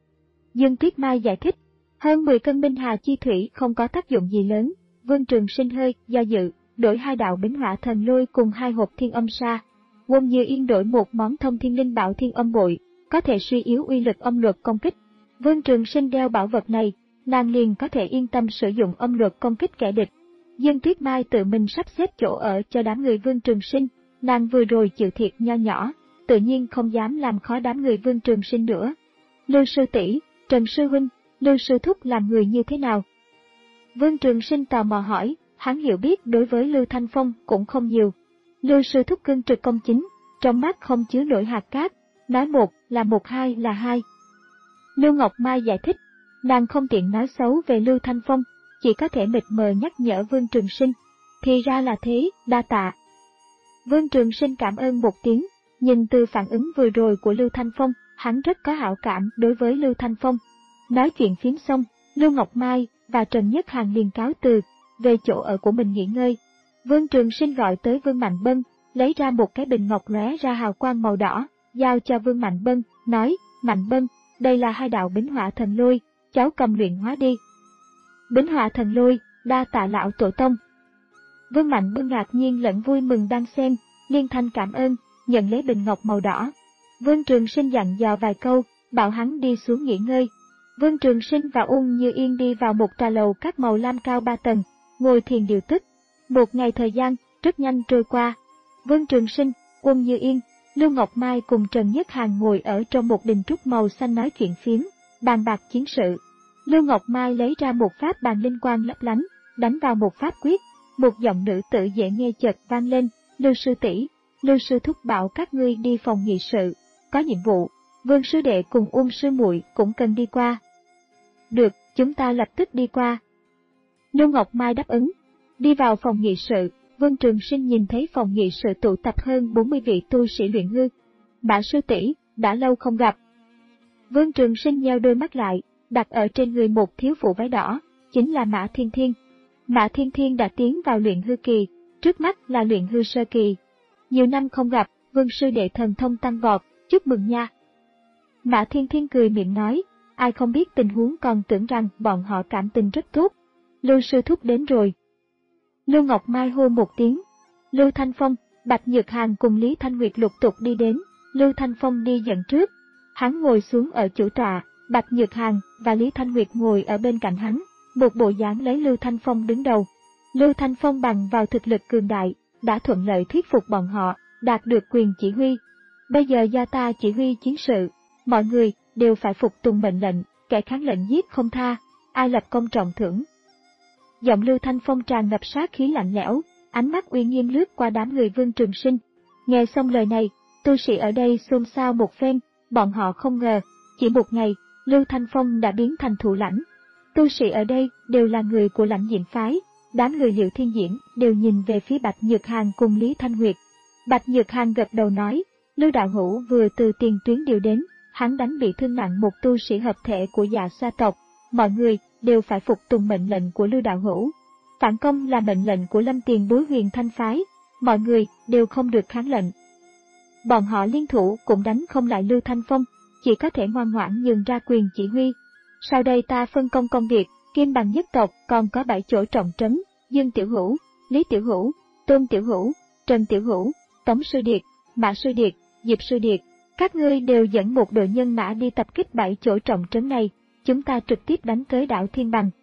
Dương Tuyết Mai giải thích, hơn mười cân Minh Hà Chi Thủy không có tác dụng gì lớn. Vương Trường Sinh hơi do dự, đổi hai đạo Bính Hỏa Thần Lôi cùng hai hộp Thiên Âm Sa. Quân Như Yên đổi một món thông thiên linh bảo Thiên Âm Bội, có thể suy yếu uy lực âm luật công kích. Vương Trường Sinh đeo bảo vật này, nàng liền có thể yên tâm sử dụng âm luật công kích kẻ địch. Dương Tuyết Mai tự mình sắp xếp chỗ ở cho đám người Vương Trường Sinh, nàng vừa rồi chịu thiệt nho nhỏ, tự nhiên không dám làm khó đám người Vương Trường Sinh nữa. Lưu sư tỷ, Trần sư huynh, Lưu sư thúc làm người như thế nào? Vương Trường Sinh tò mò hỏi, hắn hiểu biết đối với Lưu Thanh Phong cũng không nhiều. Lưu sư thúc cương trực công chính, trong mắt không chứa nổi hạt cát, nói một là một, hai là hai. Lưu Ngọc Mai giải thích, nàng không tiện nói xấu về Lưu Thanh Phong, chỉ có thể mịt mờ nhắc nhở Vương Trường Sinh. Thì ra là thế, đa tạ. Vương Trường Sinh cảm ơn một tiếng, nhìn từ phản ứng vừa rồi của Lưu Thanh Phong, hắn rất có hảo cảm đối với Lưu Thanh Phong. Nói chuyện phiếm xong, Lưu Ngọc Mai và Trần Nhất Hàn liền cáo từ, về chỗ ở của mình nghỉ ngơi. Vương Trường Sinh gọi tới Vương Mạnh Bân, lấy ra một cái bình ngọc lóe ra hào quang màu đỏ, giao cho Vương Mạnh Bân, nói, Mạnh Bân, đây là hai đạo Bính Hỏa Thần Lôi, cháu cầm luyện hóa đi. Bính Hỏa Thần Lôi, đa tạ lão tổ tông. Vương Mạnh Bân ngạc nhiên lẫn vui mừng đang xem, liên thanh cảm ơn, nhận lấy bình ngọc màu đỏ. Vương Trường Sinh dặn dò vài câu, bảo hắn đi xuống nghỉ ngơi. Vương Trường Sinh và Ung Như Yên đi vào một trà lầu các màu lam cao ba tầng, ngồi thiền điều tức. Một ngày thời gian, rất nhanh trôi qua. Vương Trường Sinh, Ung Như Yên, Lưu Ngọc Mai cùng Trần Nhất Hàn ngồi ở trong một đình trúc màu xanh nói chuyện phiếm, bàn bạc chiến sự. Lưu Ngọc Mai lấy ra một pháp bàn linh quang lấp lánh, đánh vào một pháp quyết, một giọng nữ tử dễ nghe chợt vang lên, Lưu sư tỷ, Lưu sư thúc bảo các ngươi đi phòng nghị sự, có nhiệm vụ, Vương sư đệ cùng Ung sư muội cũng cần đi qua. Được, chúng ta lập tức đi qua. Lưu Ngọc Mai đáp ứng, đi vào phòng nghị sự. Vương Trường Sinh nhìn thấy phòng nghị sự tụ tập hơn bốn mươi vị tu sĩ luyện hư. Mã sư tỷ, đã lâu không gặp. Vương Trường Sinh nheo đôi mắt lại, đặt ở trên người một thiếu phụ váy đỏ, chính là Mã Thiên Thiên. Mã Thiên Thiên đã tiến vào luyện hư kỳ, trước mắt là luyện hư sơ kỳ. Nhiều năm không gặp, Vương sư đệ thần thông tăng vọt, chúc mừng nha. Mã Thiên Thiên cười miệng nói, ai không biết tình huống còn tưởng rằng bọn họ cảm tình rất tốt. Lưu sư thúc đến rồi. Lưu Ngọc Mai hô một tiếng. Lưu Thanh Phong, Bạch Nhược Hàn cùng Lý Thanh Nguyệt lục tục đi đến. Lưu Thanh Phong đi dẫn trước. Hắn ngồi xuống ở chủ tọa, Bạch Nhược Hàn và Lý Thanh Nguyệt ngồi ở bên cạnh hắn, một bộ dáng lấy Lưu Thanh Phong đứng đầu. Lưu Thanh Phong bằng vào thực lực cường đại, đã thuận lợi thuyết phục bọn họ, đạt được quyền chỉ huy. Bây giờ do ta chỉ huy chiến sự, mọi người đều phải phục tùng mệnh lệnh, kẻ kháng lệnh giết không tha, ai lập công trọng thưởng. Giọng Lưu Thanh Phong tràn ngập sát khí lạnh lẽo, ánh mắt uy nghiêm lướt qua đám người Vương Trường Sinh. Nghe xong lời này, tu sĩ ở đây xôn xao một phen, bọn họ không ngờ, chỉ một ngày, Lưu Thanh Phong đã biến thành thủ lãnh. Tu sĩ ở đây đều là người của Lãnh Diệm phái, đám người Liệu Thiên Diễn đều nhìn về phía Bạch Nhược Hàn cùng Lý Thanh Nguyệt. Bạch Nhược Hàn gật đầu nói, Lưu đạo hữu vừa từ tiền tuyến điều đến, hắn đánh bị thương nặng một tu sĩ hợp thể của Dạ Sa tộc, mọi người đều phải phục tùng mệnh lệnh của Lưu đạo hữu. Phản công là mệnh lệnh của Lâm Tiền Bối Huyền Thanh phái, mọi người đều không được kháng lệnh. Bọn họ liên thủ cũng đánh không lại Lưu Thanh Phong, chỉ có thể ngoan ngoãn nhường ra quyền chỉ huy. Sau đây ta phân công công việc, Kim Bằng nhất tộc còn có bảy chỗ trọng trấn, Dương Tiểu Hữu, Lý Tiểu Hữu, Tôn Tiểu Hữu, Trần Tiểu Hữu, Tống Sư Điệt, Mã Sư Điệt, Diệp Sư Điệt, các ngươi đều dẫn một đội nhân mã đi tập kích bảy chỗ trọng trấn này, chúng ta trực tiếp đánh tới đảo Thiên Bằng.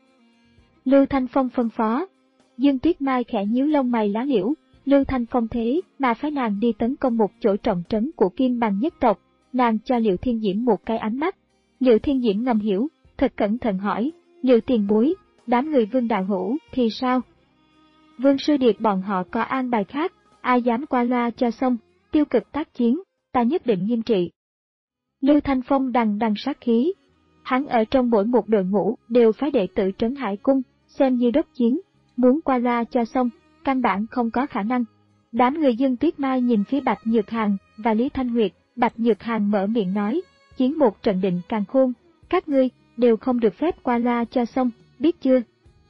Lưu Thanh Phong phân phó. Dương Tuyết Mai khẽ nhíu lông mày lá liễu, Lưu Thanh Phong thế mà phái nàng đi tấn công một chỗ trọng trấn của Kim Bằng nhất tộc, nàng cho Liệu Thiên Diễm một cái ánh mắt. Liệu Thiên Diễm ngầm hiểu, thật cẩn thận hỏi, Liệu tiền bối, đám người Vương đạo hữu thì sao? Vương Sư Điệt bọn họ có an bài khác, ai dám qua loa cho xong, tiêu cực tác chiến, ta nhất định nghiêm trị. Lưu Thanh Phong đằng đằng sát khí. Hắn ở trong mỗi một đội ngũ đều phái đệ tử Trấn Hải Cung, xem như đốc chiến, muốn qua loa cho xong, căn bản không có khả năng. Đám người Dương Tuyết Mai nhìn phía Bạch Nhược Hàn và Lý Thanh Nguyệt, Bạch Nhược Hàn mở miệng nói, chiến một trận định càng khôn, các ngươi đều không được phép qua loa cho xong, biết chưa?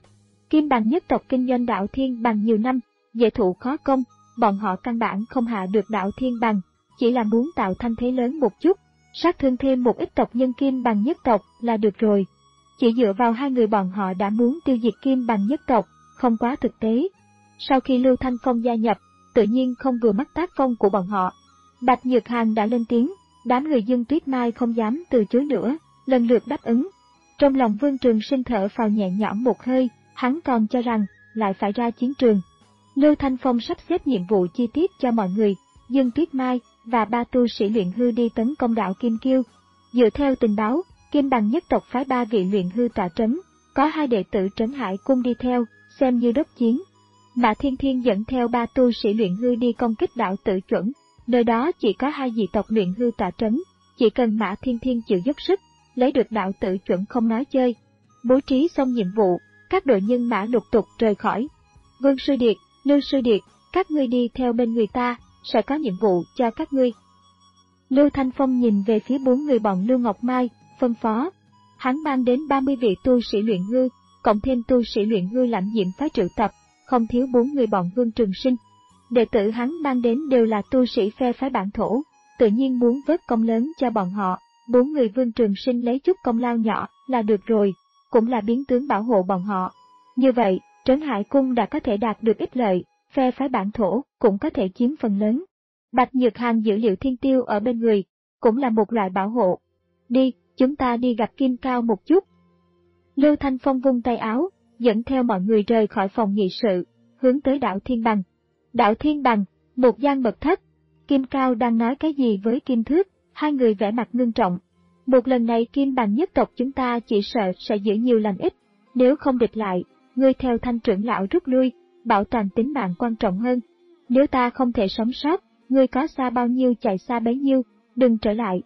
Kim Bằng nhất tộc kinh doanh đảo Thiên Bằng nhiều năm, dễ thụ khó công, bọn họ căn bản không hạ được đảo Thiên Bằng, chỉ là muốn tạo thanh thế lớn một chút, sát thương thêm một ít tộc nhân Kim Bằng nhất tộc là được rồi. Chỉ dựa vào hai người bọn họ đã muốn tiêu diệt Kim Bằng nhất tộc, không quá thực tế. Sau khi Lưu Thanh Phong gia nhập, tự nhiên không vừa mắt tác phong của bọn họ. Bạch Nhược Hàn đã lên tiếng, đám người Dương Tuyết Mai không dám từ chối nữa, lần lượt đáp ứng. Trong lòng Vương Trường Sinh thở phào nhẹ nhõm một hơi, hắn còn cho rằng lại phải ra chiến trường. Lưu Thanh Phong sắp xếp nhiệm vụ chi tiết cho mọi người, Dương Tuyết Mai và ba tu sĩ luyện hư đi tấn công đảo Kim Kiêu. Dựa theo tình báo, Kim Bằng nhất tộc phái ba vị luyện hư tọa trấn, có hai đệ tử Trấn Hải Cung đi theo, xem như đốc chiến. Mã Thiên Thiên dẫn theo ba tu sĩ luyện hư đi công kích đảo Tử Chuẩn, nơi đó chỉ có hai dị tộc luyện hư tọa trấn, chỉ cần Mã Thiên Thiên chịu dốc sức, lấy được đảo Tử Chuẩn không nói chơi. Bố trí xong nhiệm vụ, các đội nhân mã lục tục rời khỏi. Vương Sư Điệt, Lưu Sư Điệt, các ngươi đi theo bên người ta, sẽ có nhiệm vụ cho các ngươi. Lưu Thanh Phong nhìn về phía bốn người bọn Lưu Ngọc Mai, phân phó. Hắn mang đến ba mươi vị tu sĩ luyện hư, cộng thêm tu sĩ luyện hư Lãnh Diệm phái triệu tập, không thiếu bốn người bọn Vương Trường Sinh. Đệ tử hắn mang đến đều là tu sĩ phe phái bản thổ, tự nhiên muốn vớt công lớn cho bọn họ. Bốn người Vương Trường Sinh lấy chút công lao nhỏ là được rồi, cũng là biến tướng bảo hộ bọn họ. Như vậy, Trấn Hải Cung đã có thể đạt được ích lợi, phe phái bản thổ cũng có thể chiếm phần lớn. Bạch Nhược Hàn giữ Liệu Thiên Tiêu ở bên người, cũng là một loại bảo hộ. Đi, chúng ta đi gặp Kim Cao một chút. Lưu Thanh Phong vung tay áo, dẫn theo mọi người rời khỏi phòng nghị sự, hướng tới đảo Thiên Bằng. Đảo Thiên Bằng, một gian mật thất. Kim Cao đang nói cái gì với Kim Thước, hai người vẻ mặt ngưng trọng. Một lần này Kim Bằng nhất tộc chúng ta chỉ sợ sẽ giữ nhiều lành ít, nếu không địch lại, ngươi theo Thanh trưởng lão rút lui, bảo toàn tính mạng quan trọng hơn. Nếu ta không thể sống sót, ngươi có xa bao nhiêu chạy xa bấy nhiêu, đừng trở lại.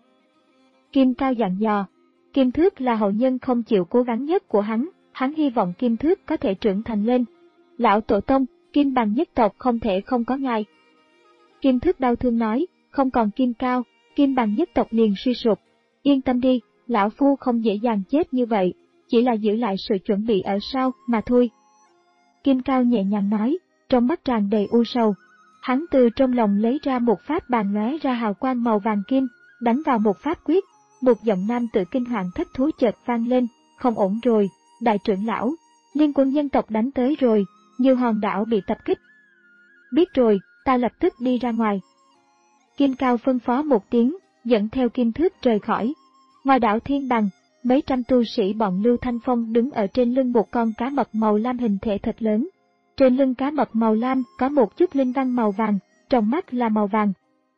Kim Cao dặn dò. Kim Thước là hậu nhân không chịu cố gắng nhất của hắn, hắn hy vọng Kim Thước có thể trưởng thành lên. Lão tổ tông, Kim Bằng nhất tộc không thể không có ngài. Kim Thước đau thương nói, không còn Kim Cao, Kim Bằng nhất tộc liền suy sụp. Yên tâm đi, lão phu không dễ dàng chết như vậy, chỉ là giữ lại sự chuẩn bị ở sau mà thôi. Kim Cao nhẹ nhàng nói, trong mắt tràn đầy u sầu. Hắn từ trong lòng lấy ra một pháp bàn lóe ra hào quang màu vàng kim, đánh vào một pháp quyết. Một giọng nam tự kinh hoàng thất thú chợt vang lên, không ổn rồi, đại trưởng lão, liên quân dân tộc đánh tới rồi, nhiều hòn đảo bị tập kích. Biết rồi, ta lập tức đi ra ngoài. Kim Cao phân phó một tiếng, dẫn theo Kim Thước rời khỏi. Ngoài đảo Thiên Bằng, mấy trăm tu sĩ bọn Lưu Thanh Phong đứng ở trên lưng một con cá mập màu lam hình thể thật lớn. Trên lưng cá mập màu lam có một chút linh văn màu vàng, trong mắt là màu vàng.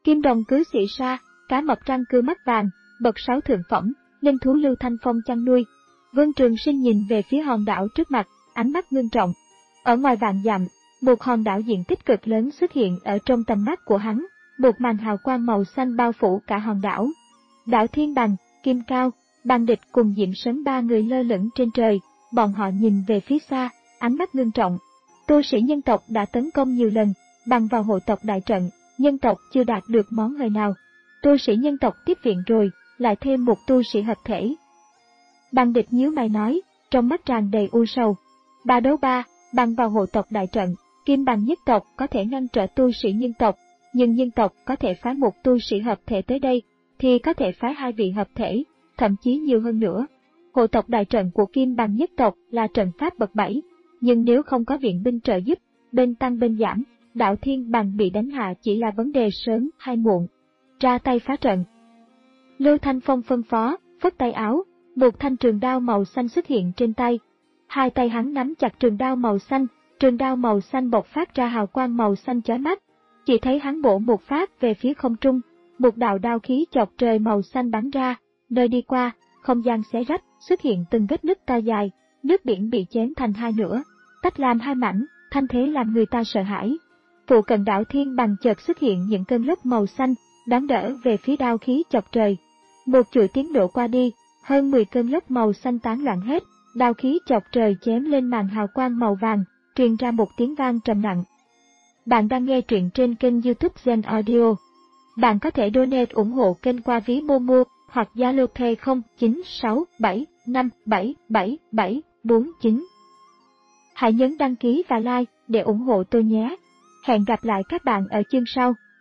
Kim đồng cứ xị sa, cá mập răng cưa mắt vàng, bậc sáu thượng phẩm, linh thú Lưu Thanh Phong chăn nuôi. Vương Trường Sinh nhìn về phía hòn đảo trước mặt, ánh mắt ngưng trọng. Ở ngoài vạn dặm, một hòn đảo diện tích cực lớn xuất hiện ở trong tầm mắt của hắn, một màn hào quang màu xanh bao phủ cả hòn đảo. Đảo Thiên Bằng, Kim Cao, Bằng Địch cùng Diệm Sớm ba người lơ lửng trên trời, bọn họ nhìn về phía xa, ánh mắt ngưng trọng. Tu sĩ nhân tộc đã tấn công nhiều lần, bằng vào hộ tộc đại trận, nhân tộc chưa đạt được món hời nào. Tu sĩ nhân tộc tiếp viện rồi, lại thêm một tu sĩ hợp thể. Bằng Địch nhíu mày nói, trong mắt tràn đầy u sầu. Ba đấu ba, bằng vào hộ tộc đại trận, Kim Bằng nhất tộc có thể ngăn trở tu sĩ nhân tộc, nhưng nhân tộc có thể phái một tu sĩ hợp thể tới đây, thì có thể phái hai vị hợp thể, thậm chí nhiều hơn nữa. Hộ tộc đại trận của Kim Bằng nhất tộc là trận pháp bậc bảy, nhưng nếu không có viện binh trợ giúp, bên tăng bên giảm, đảo Thiên Bằng bị đánh hạ chỉ là vấn đề sớm hay muộn. Ra tay phá trận. Lưu Thanh Phong phân phó, phất tay áo, một thanh trường đao màu xanh xuất hiện trên tay. Hai tay hắn nắm chặt trường đao màu xanh, trường đao màu xanh bộc phát ra hào quang màu xanh chói mắt. Chỉ thấy hắn bổ một phát về phía không trung, một đạo đao khí chọc trời màu xanh bắn ra, nơi đi qua, không gian xé rách, xuất hiện từng vết nứt cao dài, nước biển bị chém thành hai nửa, tách làm hai mảnh, thanh thế làm người ta sợ hãi. Phụ cận đảo Thiên Bằng chợt xuất hiện những cơn lốc màu xanh, đón đỡ về phía đao khí chọc trời. Một chuỗi tiếng nổ qua đi, hơn mười cơn lốc màu xanh tán loạn hết, đao khí chọc trời chém lên màn hào quang màu vàng, truyền ra một tiếng vang trầm nặng. Bạn đang nghe truyện trên kênh YouTube Zen Audio. Bạn có thể donate ủng hộ kênh qua ví Momo hoặc Zalo Pay không chín sáu bảy năm bảy bảy bảy bốn chín. Hãy nhấn đăng ký và like để ủng hộ tôi nhé. Hẹn gặp lại các bạn ở chương sau.